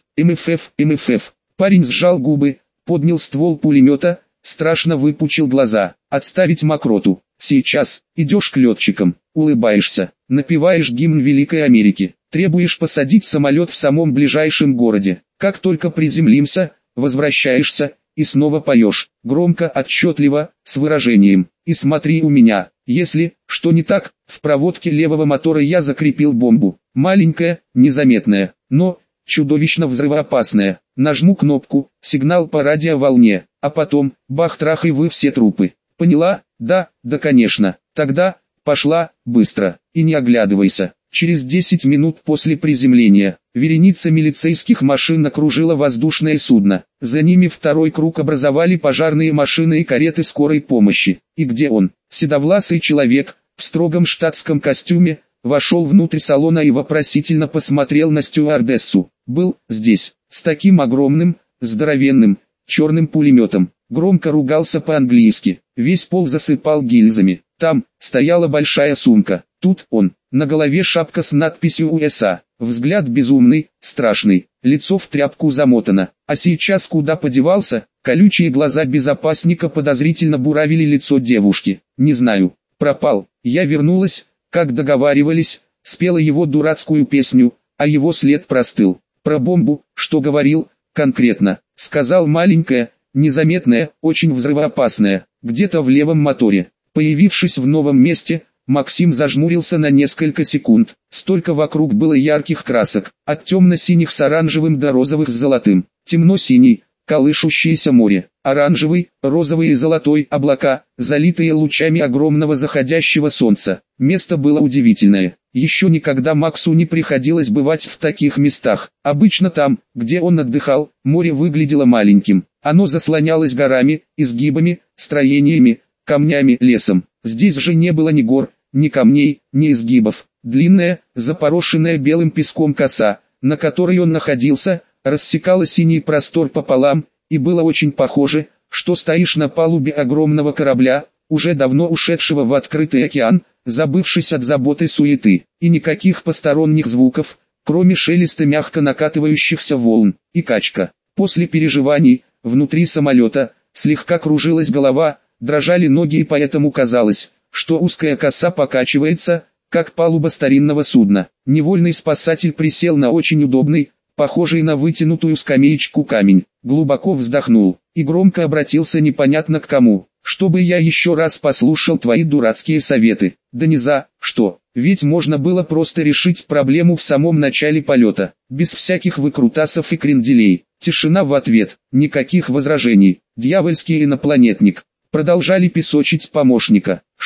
МФФ. Парень сжал губы, поднял ствол пулемета, страшно выпучил глаза. Отставить мокроту. Сейчас, идешь к летчикам, улыбаешься, напеваешь гимн Великой Америки, требуешь посадить самолет в самом ближайшем городе. Как только приземлимся, возвращаешься, и снова поешь, громко, отчетливо, с выражением. И смотри у меня, если что не так, в проводке левого мотора я закрепил бомбу. Маленькая, незаметная, но чудовищно взрывоопасная. Нажму кнопку, сигнал по радиоволне, а потом, бах-трах и вы все трупы. Поняла? Да, конечно. Тогда, пошла, быстро, и не оглядывайся. Через 10 минут после приземления, вереница милицейских машин окружила воздушное судно. За ними второй круг образовали пожарные машины и кареты скорой помощи. И где он? Седовласый человек, в строгом штатском костюме, вошел внутрь салона и вопросительно посмотрел на стюардессу. Был здесь, с таким огромным, здоровенным, черным пулеметом. Громко ругался по-английски, весь пол засыпал гильзами. Там стояла большая сумка. Тут он, на голове шапка с надписью USA, взгляд безумный, страшный, лицо в тряпку замотано. А сейчас куда подевался? Колючие глаза безопасника подозрительно буравили лицо девушки. Не знаю, пропал. Я вернулась, как договаривались, спела его дурацкую песню, а его след простыл. Про бомбу, что говорил, конкретно, сказал маленькая, незаметная, очень взрывоопасная, где-то в левом моторе. Появившись в новом месте, Максим зажмурился на несколько секунд. Столько вокруг было ярких красок, от темно-синих с оранжевым до розовых с золотым. Темно-синий, колышущееся море, оранжевый, розовый и золотой облака, залитые лучами огромного заходящего солнца. Место было удивительное. Еще никогда Максу не приходилось бывать в таких местах. Обычно там, где он отдыхал, море выглядело маленьким. Оно заслонялось горами, изгибами, строениями, камнями, лесом. Здесь же не было ни гор, ни камней, ни изгибов. Длинная, запорошенная белым песком коса, на которой он находился, рассекала синий простор пополам, и было очень похоже, что стоишь на палубе огромного корабля, уже давно ушедшего в открытый океан, забывшись от забот и суеты, и никаких посторонних звуков, кроме шелеста мягко накатывающихся волн, и качка. После переживаний, внутри самолета, слегка кружилась голова, дрожали ноги и поэтому казалось, что узкая коса покачивается, как палуба старинного судна. Невольный спасатель присел на очень удобный, похожий на вытянутую скамеечку камень, глубоко вздохнул, и громко обратился непонятно к кому. «Чтобы я еще раз послушал твои дурацкие советы». Да не за что, ведь можно было просто решить проблему в самом начале полета, без всяких выкрутасов и кренделей. Тишина в ответ, никаких возражений. Дьявольский инопланетник. Продолжали песочить помощника. Что,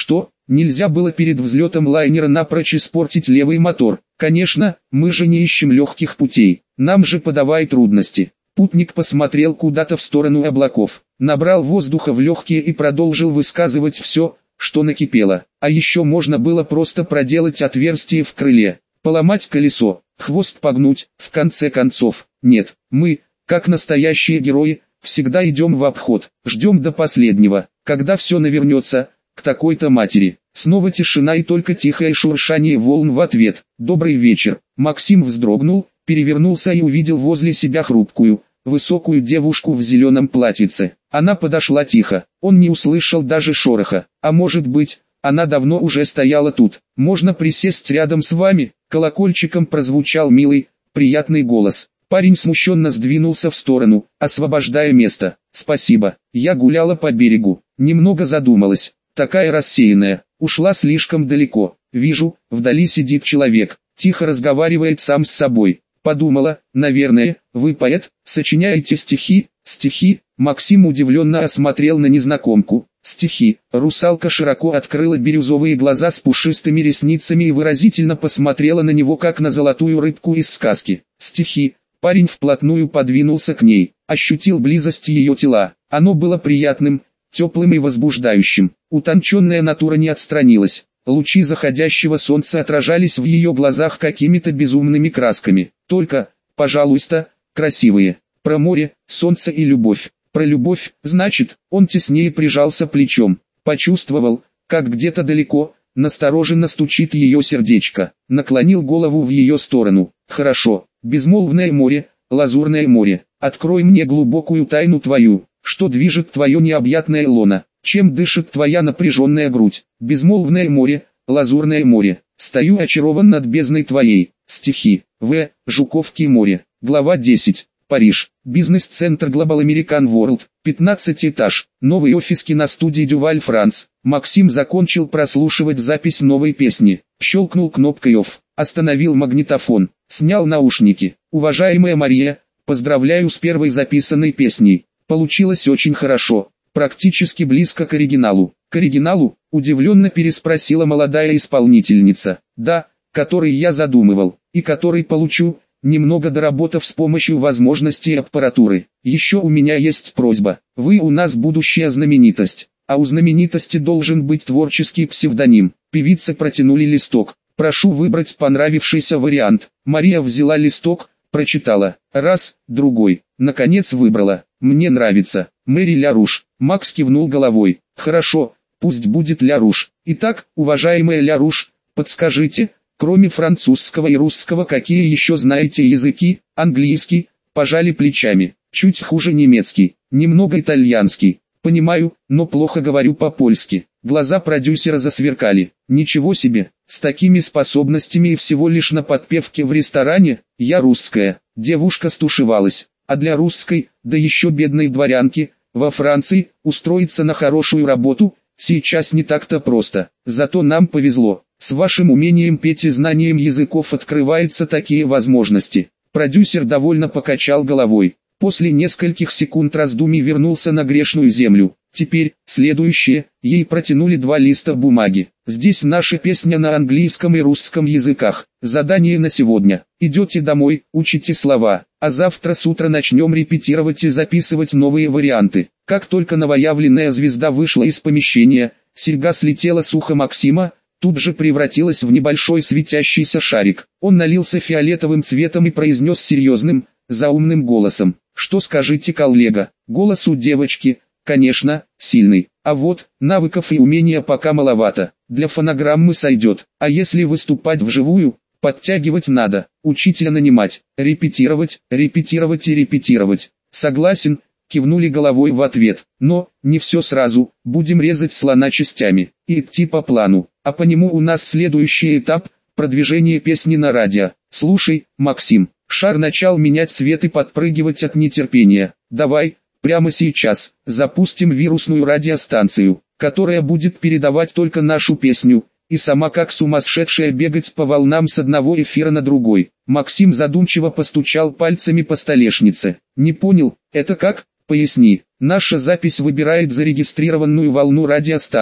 Нельзя было перед взлетом лайнера напрочь испортить левый мотор. Конечно, мы же не ищем легких путей, нам же подавай трудности. Путник посмотрел куда-то в сторону облаков, набрал воздуха в легкие и продолжил высказывать все, что накипело. А еще можно было просто проделать отверстие в крыле, поломать колесо, хвост погнуть, в конце концов. Нет, мы, как настоящие герои, всегда идем в обход, ждем до последнего, когда все навернется, к такой-то матери. Снова тишина и только тихое шуршание волн в ответ. «Добрый вечер». Максим вздрогнул, перевернулся и увидел возле себя хрупкую, высокую девушку в зеленом платьице. Она подошла тихо, он не услышал даже шороха. А может быть, она давно уже стояла тут. «Можно присесть рядом с вами?» Колокольчиком прозвучал милый, приятный голос. Парень смущенно сдвинулся в сторону, освобождая место. «Спасибо, я гуляла по берегу, немного задумалась, такая рассеянная, ушла слишком далеко. Вижу, вдали сидит человек, тихо разговаривает сам с собой. Подумала, наверное, вы поэт, сочиняете стихи?» «Стихи?» Максим удивленно осмотрел на незнакомку. «Стихи». Русалка широко открыла бирюзовые глаза с пушистыми ресницами и выразительно посмотрела на него как на золотую рыбку из сказки. «Стихи». Парень вплотную подвинулся к ней, ощутил близость ее тела. Оно было приятным, теплым и возбуждающим. Утонченная натура не отстранилась. Лучи заходящего солнца отражались в ее глазах какими-то безумными красками. «Только, пожалуйста, красивые. Про море, солнце и любовь». «Про любовь, значит?» Он теснее прижался плечом. Почувствовал, как где-то далеко, настороженно стучит ее сердечко. Наклонил голову в ее сторону. «Хорошо. Безмолвное море, лазурное море, открой мне глубокую тайну твою, что движет твое необъятное лоно, чем дышит твоя напряженная грудь. Безмолвное море, лазурное море, стою очарован над бездной твоей». Стихи. В. Жуковки море. Глава 10. Париж. Бизнес-центр Global American World. 15 этаж. Новый офис киностудии Дюваль Франц. Максим закончил прослушивать запись новой песни. Щелкнул кнопкой OFF. Остановил магнитофон. Снял наушники. «Уважаемая Мария, поздравляю с первой записанной песней. Получилось очень хорошо. Практически близко к оригиналу». «К оригиналу?» – удивленно переспросила молодая исполнительница. «Да, который я задумывал, и который получу, немного доработав с помощью возможностей аппаратуры. Еще у меня есть просьба. Вы у нас будущая знаменитость, а у знаменитости должен быть творческий псевдоним». Певицы протянули листок. «Прошу выбрать понравившийся вариант». Мария взяла листок, прочитала. Раз, другой. Наконец выбрала. «Мне нравится. Мэри Ля Руш». Макс кивнул головой. «Хорошо, пусть будет Ля Руш. Итак, уважаемая Ля Руш, подскажите, кроме французского и русского, какие еще знаете языки?» «Английский», пожали плечами. «Чуть хуже немецкий, немного итальянский. Понимаю, но плохо говорю по-польски». Глаза продюсера засверкали. «Ничего себе, с такими способностями и всего лишь на подпевке в ресторане? Я русская». Девушка стушевалась. А для русской, да еще бедной дворянки, во Франции, устроиться на хорошую работу, сейчас не так-то просто. Зато нам повезло. С вашим умением петь и знанием языков открываются такие возможности». Продюсер довольно покачал головой. После нескольких секунд раздумий вернулся на грешную землю. «Теперь, следующее», ей протянули 2 листа бумаги. «Здесь наша песня на английском и русском языках. Задание на сегодня. Идете домой, учите слова, а завтра с утра начнем репетировать и записывать новые варианты». Как только новоявленная звезда вышла из помещения, серьга слетела с уха Максима, тут же превратилась в небольшой светящийся шарик. Он налился фиолетовым цветом и произнес серьезным, заумным голосом: «Что скажете, коллега?» Голос у девочки, конечно, сильный. А вот, навыков и умения пока маловато. Для фонограммы сойдет. А если выступать вживую, подтягивать надо. Учителя нанимать, репетировать, репетировать и репетировать. «Согласен», кивнули головой в ответ. «Но, не все сразу, будем резать слона частями и идти по плану. А по нему у нас следующий этап – продвижение песни на радио. Слушай, Максим». Шар начал менять цвет и подпрыгивать от нетерпения. «Давай, прямо сейчас, запустим вирусную радиостанцию, которая будет передавать только нашу песню, и сама как сумасшедшая бегать по волнам с одного эфира на другой». Максим задумчиво постучал пальцами по столешнице. «Не понял, это как? Поясни». «Наша запись выбирает зарегистрированную волну радиостанции.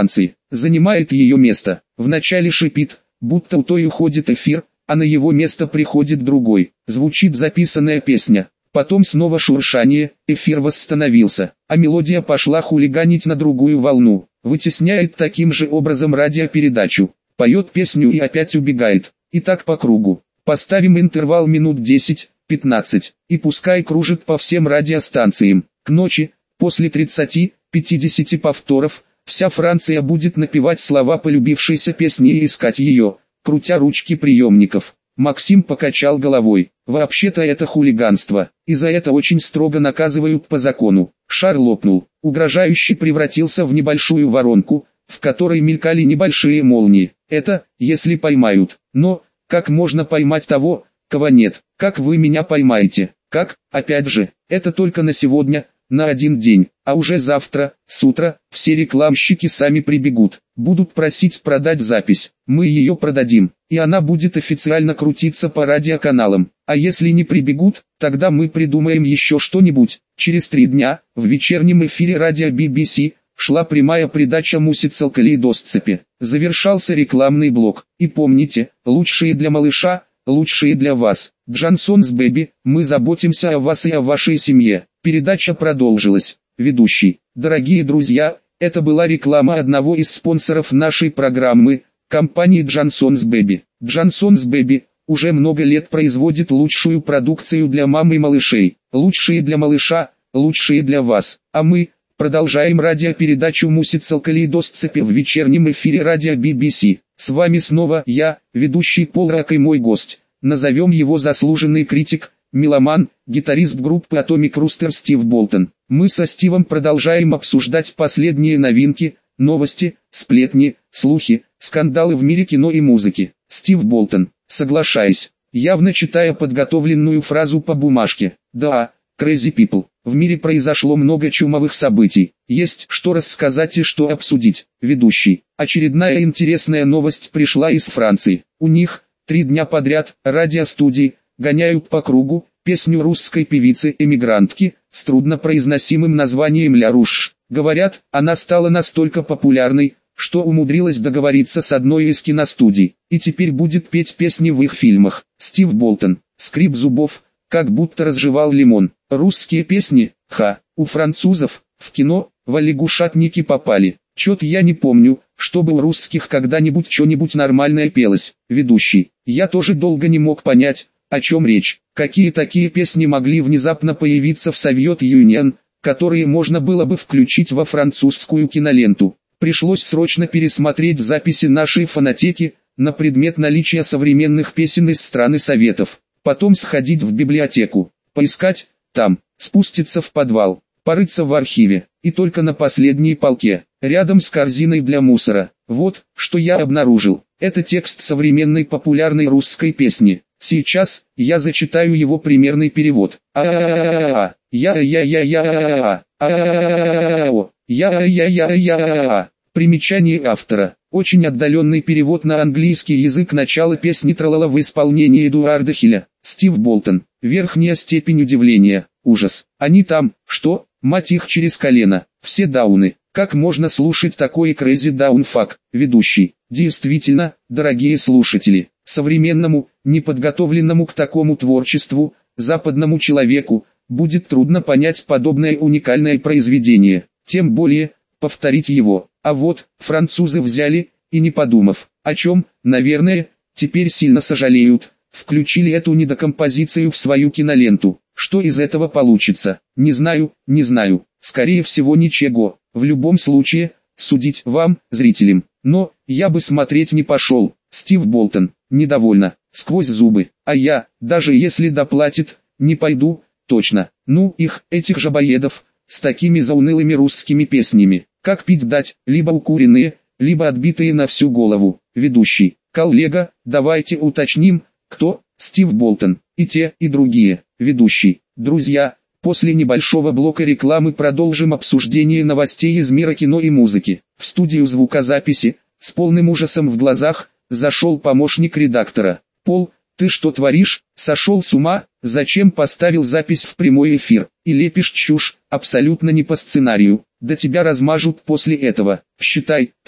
занимает ее место. Вначале шипит, будто у той уходит эфир, а на его место приходит другой. Звучит записанная песня. Потом снова шуршание, эфир восстановился, а мелодия пошла хулиганить на другую волну. Вытесняет таким же образом радиопередачу. Поет песню и опять убегает. И так по кругу. Поставим интервал минут 10-15, и пускай кружит по всем радиостанциям. К ночи, после 30-50 повторов, вся Франция будет напевать слова полюбившейся песни и искать ее, крутя ручки приемников. Максим покачал головой. Вообще-то это хулиганство, и за это очень строго наказывают по закону. Шар лопнул, угрожающе превратился в небольшую воронку, в которой мелькали небольшие молнии. Это, если поймают. Но, как можно поймать того, кого нет? Как вы меня поймаете? Как? Опять же, это только на сегодня, на один день, а уже завтра, с утра, все рекламщики сами прибегут, будут просить продать запись, мы ее продадим, и она будет официально крутиться по радиоканалам, а если не прибегут, тогда мы придумаем еще что-нибудь. Через 3 дня, в вечернем эфире радио BBC, шла прямая передача «Мусицал калейдосцепе», завершался рекламный блок, и помните, лучшие для малыша, лучшие для вас, Джонсонс Бэби, мы заботимся о вас и о вашей семье. Передача продолжилась. Ведущий: дорогие друзья, это была реклама одного из спонсоров нашей программы, компании Джонсонс Бэби. Джонсонс Бэби уже много лет производит лучшую продукцию для мам и малышей. Лучшие для малыша, лучшие для вас. А мы продолжаем радиопередачу «Мусицал калейдосцепе» в вечернем эфире радио BBC. С вами снова я, ведущий Пол Рак, и мой гость. Назовем его заслуженный критик, меломан, гитарист группы Atomic Rooster Стив Болтон. Мы со Стивом продолжаем обсуждать последние новинки, новости, сплетни, слухи, скандалы в мире кино и музыки. Стив Болтон, соглашаясь, явно читая подготовленную фразу по бумажке. Да, Crazy People, в мире произошло много чумовых событий, есть что рассказать и что обсудить. Ведущий: очередная интересная новость пришла из Франции. У них 3 дня подряд радиостудии гоняют по кругу песню русской певицы-эмигрантки с труднопроизносимым названием «Ля Руш». Говорят, она стала настолько популярной, что умудрилась договориться с одной из киностудий, и теперь будет петь песни в их фильмах. Стив Болтон, скрип зубов, как будто разжевал лимон. Русские песни, у французов, в кино, в лягушатники попали. Чё-то я не помню, чтобы у русских когда-нибудь что-нибудь нормальное пелось. Ведущий: я тоже долго не мог понять, о чем речь. Какие такие песни могли внезапно появиться в Совет Юнион, которые можно было бы включить во французскую киноленту. Пришлось срочно пересмотреть записи нашей фонотеки, на предмет наличия современных песен из страны Советов. Потом сходить в библиотеку, поискать там, спуститься в подвал, порыться в архиве, и только на последней полке, рядом с корзиной для мусора. Вот, что я обнаружил. Это текст современной популярной русской песни. Сейчас я зачитаю его примерный перевод. Примечание автора. Очень отдаленный перевод на английский язык начала песни «Тралала» в исполнении Эдуарда Хиля. Стив Болтон. Верхняя степень удивления. Ужас. Они там, что? Мать их через колено. Все дауны. Как можно слушать такой crazy down fuck? Ведущий: действительно, дорогие слушатели, современному, неподготовленному к такому творчеству, западному человеку, будет трудно понять подобное уникальное произведение, тем более, повторить его. А вот, французы взяли, и не подумав, о чем, наверное, теперь сильно сожалеют, включили эту недокомпозицию в свою киноленту. Что из этого получится? Не знаю, скорее всего ничего. В любом случае, судить вам, зрителям. Но, я бы смотреть не пошел. Стив Болтон, недовольно, сквозь зубы. А я, даже если доплатит, не пойду, точно. Ну их, этих жабоедов, с такими заунылыми русскими песнями. Как пить дать, либо укуренные, либо отбитые на всю голову. Ведущий: коллега, давайте уточним, кто? Стив Болтон. И те, и другие. Ведущий: друзья, после небольшого блока рекламы продолжим обсуждение новостей из мира кино и музыки. В студию звукозаписи, с полным ужасом в глазах, зашел помощник редактора. Пол, ты что творишь? Сошел с ума? Зачем поставил запись в прямой эфир? И лепишь чушь, абсолютно не по сценарию. Да тебя размажут после этого. Считай, все,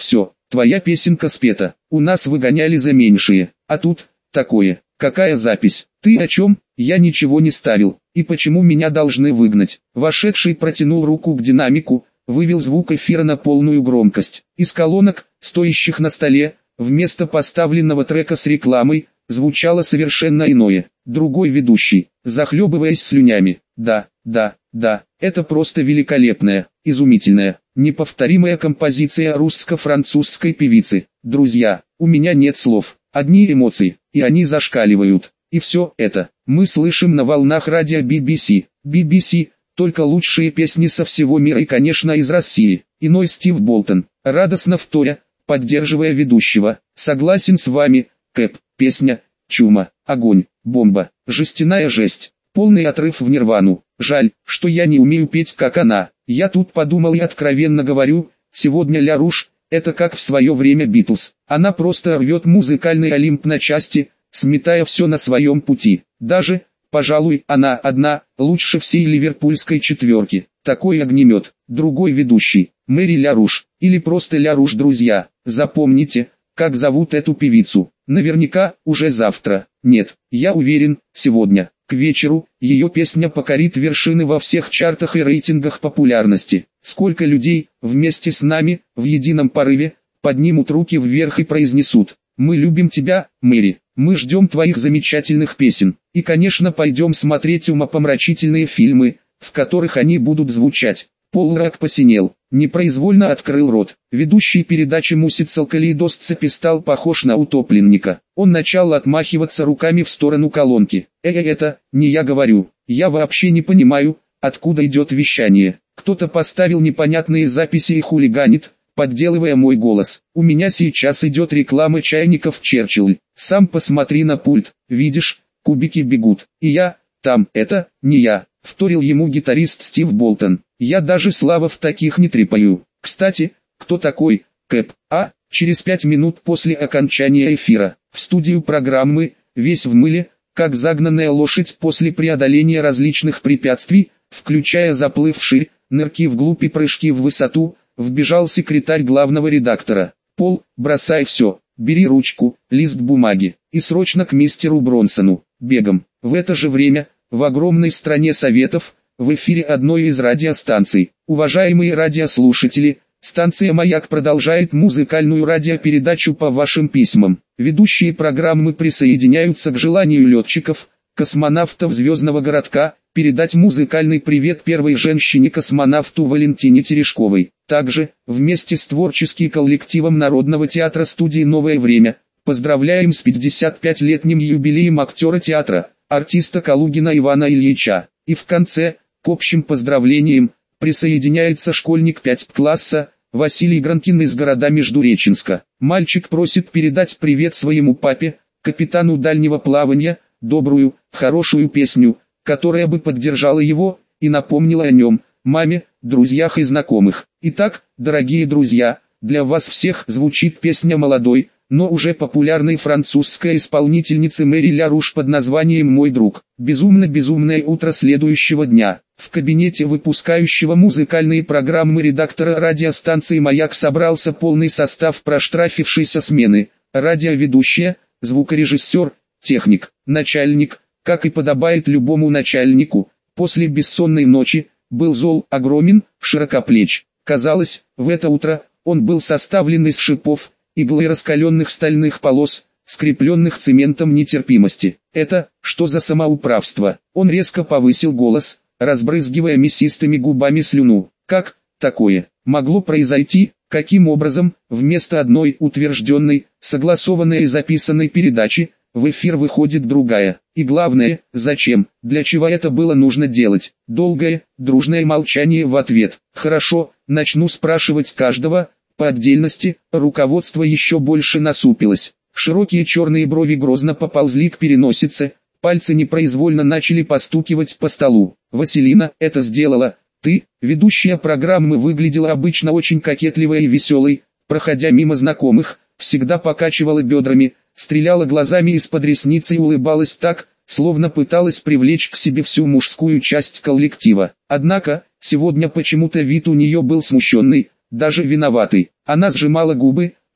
твоя песенка спета, у нас выгоняли за меньшие, а тут, такое, какая запись, ты о чем, я ничего не ставил, и почему меня должны выгнать?» Вошедший протянул руку к динамику, вывел звук эфира на полную громкость. Из колонок, стоящих на столе, вместо поставленного трека с рекламой, звучало совершенно иное. Другой ведущий, захлебываясь слюнями: «Да, да, да, это просто великолепная, изумительная, неповторимая композиция русско-французской певицы. Друзья, у меня нет слов, одни эмоции, и они зашкаливают. И все это мы слышим на волнах радио BBC. BBC, только лучшие песни со всего мира и, конечно, из России». Иной Стив Болтон, радостно вторя, поддерживая ведущего: «Согласен с вами, Кэп, песня, чума, огонь, бомба, жестяная жесть, полный отрыв в нирвану. Жаль, что я не умею петь как она. Я тут подумал и откровенно говорю, сегодня Ля Руш, это как в свое время Битлз. Она просто рвет музыкальный Олимп на части, сметая все на своем пути. Даже, пожалуй, она одна, лучше всей ливерпульской четверки. Такой огнемет». Другой ведущий: «Мэри Ля Руш, или просто Ля Руш, друзья, запомните, как зовут эту певицу. Наверняка, уже завтра. Нет, я уверен, сегодня, к вечеру, ее песня покорит вершины во всех чартах и рейтингах популярности. Сколько людей, вместе с нами, в едином порыве, поднимут руки вверх и произнесут: мы любим тебя, Мэри, мы ждем твоих замечательных песен, и, конечно, пойдем смотреть умопомрачительные фильмы, в которых они будут звучать». Пол Рак посинел, непроизвольно открыл рот. Ведущий передачи Мусицал-Калейдос Цепи стал похож на утопленника. Он начал отмахиваться руками в сторону колонки. Это, не я говорю, я вообще не понимаю, откуда идет вещание. Кто-то поставил непонятные записи и хулиганит, подделывая мой голос. У меня сейчас идет реклама чайников Черчилль. Сам посмотри на пульт, видишь, кубики бегут. И я, там, это, не я, вторил ему гитарист Стив Болтон. Я даже слава в таких не трепаю. Кстати, кто такой, Кэп? Через 5 минут после окончания эфира, в студию программы, весь в мыле, как загнанная лошадь после преодоления различных препятствий, включая заплыв вширь, нырки вглубь и прыжки в высоту, вбежал секретарь главного редактора. «Пол, бросай все, бери ручку, лист бумаги, и срочно к мистеру Бронсону, бегом». В это же время, в огромной стране советов, в эфире одной из радиостанций: «Уважаемые радиослушатели, станция «Маяк» продолжает музыкальную радиопередачу по вашим письмам. Ведущие программы присоединяются к желанию летчиков, космонавтов звездного городка, передать музыкальный привет первой женщине-космонавту Валентине Терешковой. Также, вместе с творческим коллективом Народного театра студии «Новое время», поздравляем с 55-летним юбилеем актера театра, артиста Калугина Ивана Ильича». И в конце, к общим поздравлениям, присоединяется школьник 5 класса, Василий Гранкин из города Междуреченска. Мальчик просит передать привет своему папе, капитану дальнего плавания, добрую, хорошую песню, которая бы поддержала его и напомнила о нем, маме, друзьях и знакомых. Итак, дорогие друзья, для вас всех звучит песня молодой, но уже популярной французской исполнительницы Мэри Ля Руш под названием «Мой друг». Безумное утро следующего дня. В кабинете выпускающего музыкальные программы редактора радиостанции «Маяк» собрался полный состав проштрафившейся смены: радиоведущая, звукорежиссер, техник, начальник. Как и подобает любому начальнику, после бессонной ночи, был зол, огромен, широкоплеч. Казалось, в это утро он был составлен из шипов, игл и раскаленных стальных полос, скрепленных цементом нетерпимости. Это, что за самоуправство? Он резко повысил голос, разбрызгивая мясистыми губами слюну. Как такое могло произойти? Каким образом, вместо одной утвержденной, согласованной и записанной передачи, в эфир выходит другая? И главное, зачем, для чего это было нужно делать? Долгое, дружное молчание в ответ. Хорошо, начну спрашивать каждого по отдельности. Руководство еще больше насупилось. Широкие черные брови грозно поползли к переносице, пальцы непроизвольно начали постукивать по столу. «Василина, это сделала ты?» Ведущая программы выглядела обычно очень кокетливой и веселой, проходя мимо знакомых, всегда покачивала бедрами, стреляла глазами из-под ресниц и улыбалась так, словно пыталась привлечь к себе всю мужскую часть коллектива. Однако, сегодня почему-то вид у нее был смущенный, даже виноватый. Она сжимала губы,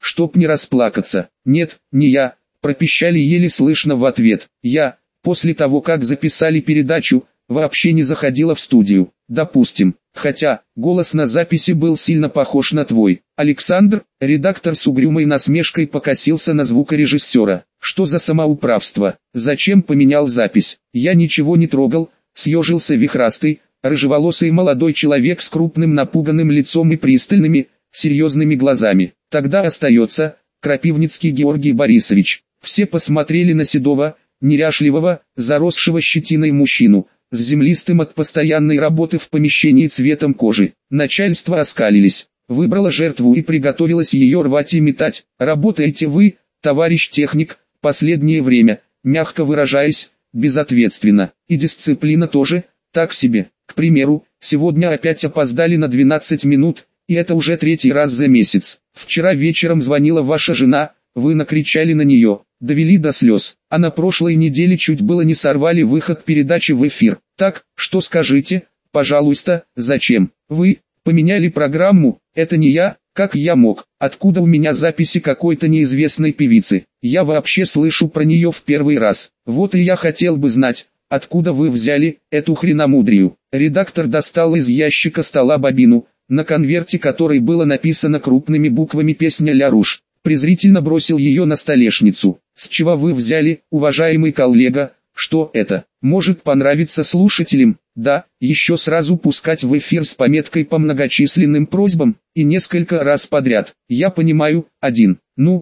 чтоб не расплакаться. Нет, не я, пропищали еле слышно в ответ. Я, после того как записали передачу, вообще не заходила в студию. Допустим, хотя, голос на записи был сильно похож на твой. Александр, редактор с угрюмой насмешкой покосился на звукорежиссера. Что за самоуправство? Зачем поменял запись? Я ничего не трогал, съежился вихрастый, рыжеволосый молодой человек с крупным напуганным лицом и пристальными, серьезными глазами. Тогда остается, Крапивницкий Георгий Борисович. Все посмотрели на седого, неряшливого, заросшего щетиной мужчину, с землистым от постоянной работы в помещении цветом кожи. Начальство оскалились, выбрало жертву и приготовилось ее рвать и метать. Работаете вы, товарищ техник, последнее время, мягко выражаясь, безответственно. И дисциплина тоже, так себе. К примеру, сегодня опять опоздали на 12 минут, и это уже третий раз за месяц. Вчера вечером звонила ваша жена, вы накричали на нее, довели до слез, а на прошлой неделе чуть было не сорвали выход передачи в эфир. Так, что скажите, пожалуйста, зачем? Вы поменяли программу, это не я, как я мог, откуда у меня записи какой-то неизвестной певицы? Я вообще слышу про нее в первый раз. Вот и я хотел бы знать, откуда вы взяли эту хреномудрию. Редактор достал из ящика стола бобину, на конверте которой было написано крупными буквами «Песня Ля Руш». Презрительно бросил ее на столешницу. С чего вы взяли, уважаемый коллега, что это может понравиться слушателям? Да, еще сразу пускать в эфир с пометкой по многочисленным просьбам, и несколько раз подряд. Я понимаю, 1,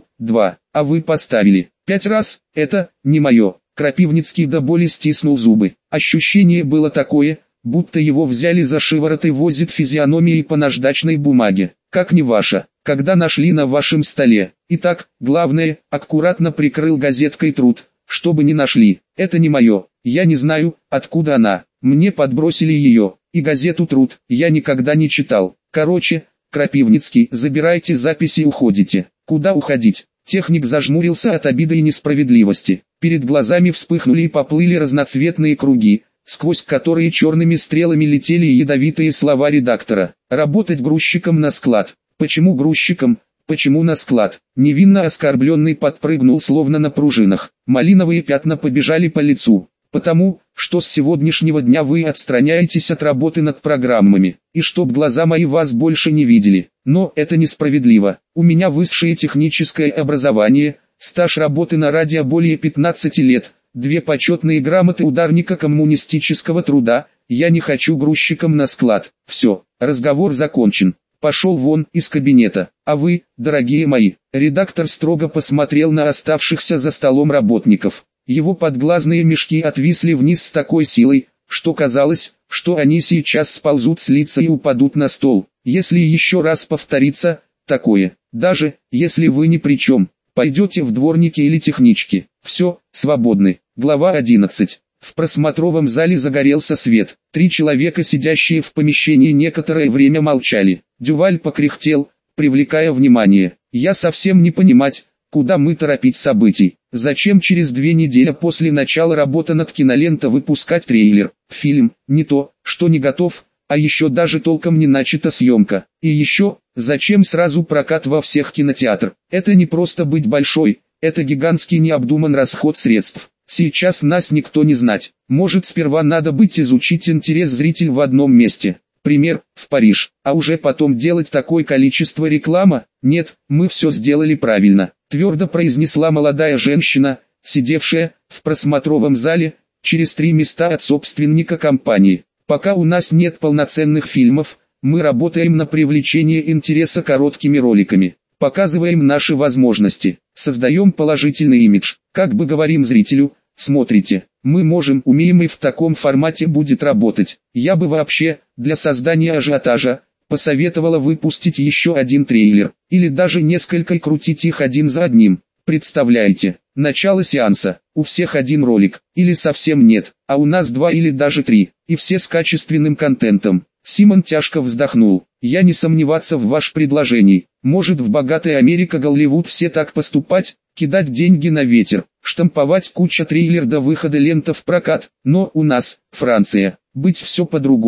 2, а вы поставили 5 раз, это не мое. Крапивницкий до боли стиснул зубы. Ощущение было такое, будто его взяли за шиворот и возят физиономией по наждачной бумаге. Как не ваша, когда нашли на вашем столе. Итак, главное, аккуратно прикрыл газеткой труд, чтобы не нашли. Это не мое, я не знаю, откуда она. Мне подбросили ее, и газету труд я никогда не читал. Короче, Крапивницкий, забирайте записи и уходите. Куда уходить? Техник зажмурился от обиды и несправедливости. Перед глазами вспыхнули и поплыли разноцветные круги, сквозь которые черными стрелами летели ядовитые слова редактора. Работать грузчиком на склад. Почему грузчиком? Почему на склад? Невинно оскорбленный подпрыгнул словно на пружинах. Малиновые пятна побежали по лицу. Потому, что с сегодняшнего дня вы отстраняетесь от работы над программами, и чтоб глаза мои вас больше не видели. Но это несправедливо. У меня высшее техническое образование, стаж работы на радио более 15 лет, 2 почетные грамоты ударника коммунистического труда. Я не хочу грузчиком на склад. Все, разговор закончен. Пошел вон из кабинета. А вы, дорогие мои, редактор строго посмотрел на оставшихся за столом работников. Его подглазные мешки отвисли вниз с такой силой, что казалось, что они сейчас сползут с лица и упадут на стол. Если еще раз повторится такое, даже если вы ни при чем, пойдете в дворники или технички. Все, свободны. Глава 11. В просмотровом зале загорелся свет. 3 человека, сидящие в помещении, некоторое время молчали. Дюваль покряхтел, привлекая внимание. Я совсем не понимать, куда мы торопить событий. Зачем через 2 недели после начала работы над кинолентой выпускать трейлер? Фильм, не то, что не готов, а еще даже толком не начата съемка. И еще, зачем сразу прокат во всех кинотеатрах? Это не просто быть большой, это гигантский необдуман расход средств. Сейчас нас никто не знать. Может, сперва надо быть изучить интерес зрителя в одном месте. Пример, в Париж, а уже потом делать такое количество рекламы? Нет, мы все сделали правильно, твердо произнесла молодая женщина, сидевшая в просмотровом зале, через 3 места от собственника компании. Пока у нас нет полноценных фильмов, мы работаем на привлечение интереса короткими роликами. Показываем наши возможности, создаем положительный имидж, как бы говорим зрителю, смотрите, мы можем, умеем и в таком формате будет работать. Я бы вообще, для создания ажиотажа, посоветовала выпустить еще 1 трейлер, или даже несколько и крутить их один за одним. Представляете, начало сеанса, у всех 1 ролик, или совсем нет, а у нас 2 или даже 3, и все с качественным контентом. Симон тяжко вздохнул. Я не сомневаться в ваш предложении. Может, в богатой Америка Голливуд все так поступать, кидать деньги на ветер, штамповать куча трейлер до выхода лента в прокат. Но у нас, Франция, быть все по-другому.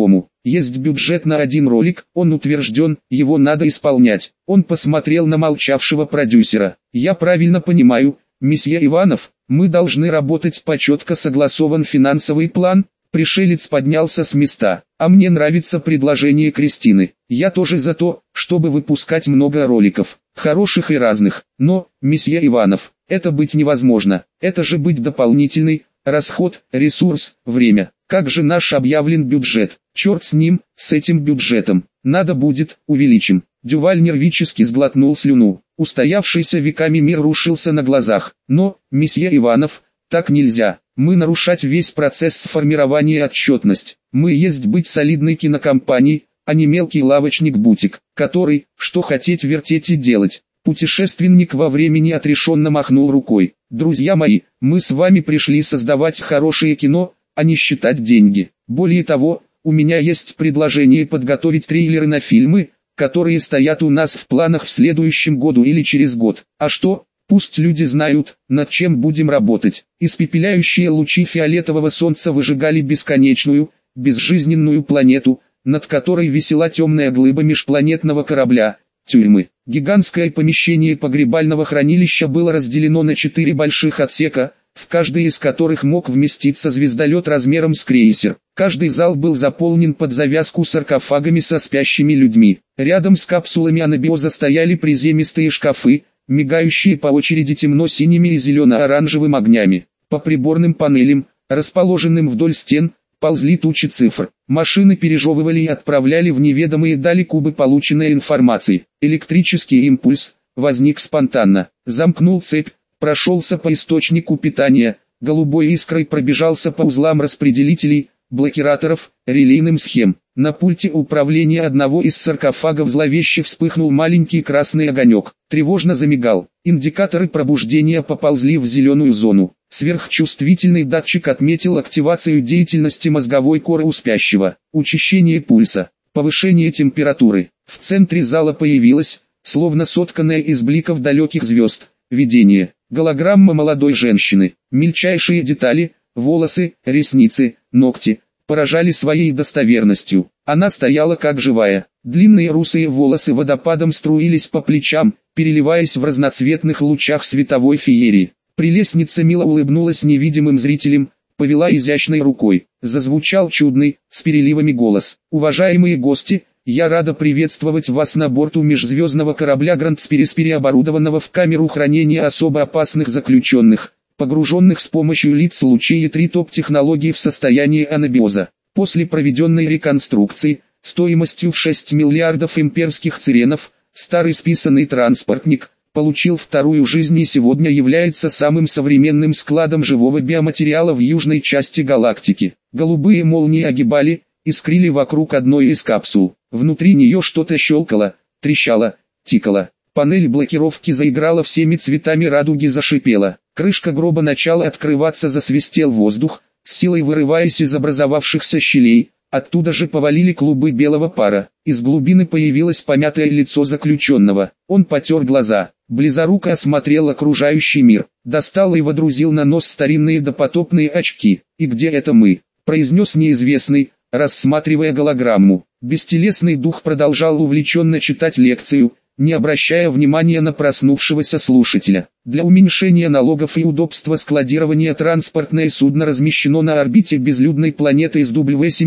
Есть бюджет на один ролик, он утвержден, его надо исполнять. Он посмотрел на молчавшего продюсера. Я правильно понимаю, месье Иванов, мы должны работать по четко согласован финансовый план? Пришелец поднялся с места. А мне нравится предложение Кристины. Я тоже за то, чтобы выпускать много роликов, хороших и разных. Но, месье Иванов, это быть невозможно. Это же быть дополнительный расход, ресурс, время. Как же наш объявлен бюджет? Черт с ним, с этим бюджетом. Надо будет, увеличим. Дюваль нервически сглотнул слюну. Устоявшийся веками мир рушился на глазах. Но, месье Иванов, так нельзя. Мы нарушать весь процесс формирования отчетность. Мы есть быть солидной кинокомпанией, а не мелкий лавочник-бутик, который, что хотеть вертеть и делать. Путешественник во времени отрешенно махнул рукой. Друзья мои, мы с вами пришли создавать хорошее кино, а не считать деньги. Более того, у меня есть предложение подготовить трейлеры на фильмы, которые стоят у нас в планах в следующем году или через год. А что? Пусть люди знают, над чем будем работать. Испепеляющие лучи фиолетового солнца выжигали бесконечную, безжизненную планету, над которой висела темная глыба межпланетного корабля, тюрьмы. Гигантское помещение погребального хранилища было разделено на 4 больших отсека, в каждый из которых мог вместиться звездолет размером с крейсер. Каждый зал был заполнен под завязку саркофагами со спящими людьми. Рядом с капсулами анабиоза стояли приземистые шкафы, мигающие по очереди темно-синими и зелено-оранжевым огнями. По приборным панелям, расположенным вдоль стен, ползли тучи цифр. Машины пережевывали и отправляли в неведомые дали кубы полученной информации. Электрический импульс возник спонтанно, замкнул цепь, прошелся по источнику питания, голубой искрой пробежался по узлам распределителей, блокираторов, релейным схем. На пульте управления одного из саркофагов зловеще вспыхнул маленький красный огонек. Тревожно замигал. Индикаторы пробуждения поползли в зеленую зону. Сверхчувствительный датчик отметил активацию деятельности мозговой коры у спящего. Учащение пульса. Повышение температуры. В центре зала появилось, словно сотканное из бликов далеких звезд, видение. Голограмма молодой женщины. Мельчайшие детали, волосы, ресницы, ногти, поражали своей достоверностью. Она стояла как живая. Длинные русые волосы водопадом струились по плечам, переливаясь в разноцветных лучах световой феерии. Прелестница мило улыбнулась невидимым зрителям, повела изящной рукой. Зазвучал чудный, с переливами голос. «Уважаемые гости, я рада приветствовать вас на борту межзвездного корабля Гранд-Спирис, переоборудованного в камеру хранения особо опасных заключенных, погруженных с помощью лиц лучей и 3 топ-технологий в состоянии анабиоза. После проведенной реконструкции, стоимостью в 6 миллиардов имперских циренов, старый списанный транспортник получил вторую жизнь и сегодня является самым современным складом живого биоматериала в южной части галактики. Голубые молнии огибали, искрили вокруг одной из капсул. Внутри нее что-то щелкало, трещало, тикало. Панель блокировки заиграла всеми цветами радуги, зашипела. Крышка гроба начала открываться, засвистел воздух, с силой вырываясь из образовавшихся щелей. Оттуда же повалили клубы белого пара. Из глубины появилось помятое лицо заключенного. Он потер глаза, близоруко осмотрел окружающий мир, достал и водрузил на нос старинные допотопные очки. «И где это мы?» – произнес неизвестный, рассматривая голограмму. Бестелесный дух продолжал увлеченно читать лекцию, не обращая внимания на проснувшегося слушателя. Для уменьшения налогов и удобства складирования транспортное судно размещено на орбите безлюдной планеты из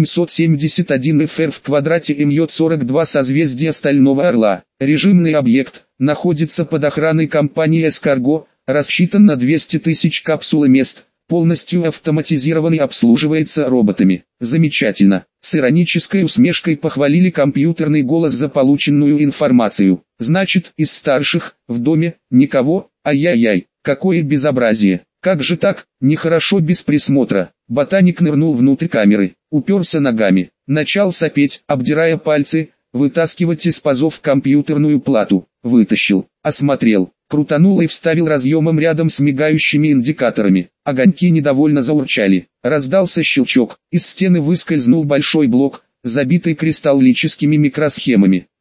W771FR в квадрате МЙ-42 созвездия Стального Орла. Режимный объект находится под охраной компании Escargo, рассчитан на 200 тысяч капсул и мест, полностью автоматизирован и обслуживается роботами. Замечательно. С иронической усмешкой похвалили компьютерный голос за полученную информацию. Значит, из старших, в доме, никого, ай-яй-яй, какое безобразие. Как же так, нехорошо без присмотра. Ботаник нырнул внутрь камеры, уперся ногами, начал сопеть, обдирая пальцы, вытаскивать из пазов компьютерную плату. Вытащил, осмотрел, крутанул и вставил разъемом рядом с мигающими индикаторами. Огоньки недовольно заурчали. Раздался щелчок, из стены выскользнул большой блок, забитый кристаллическими микросхемами.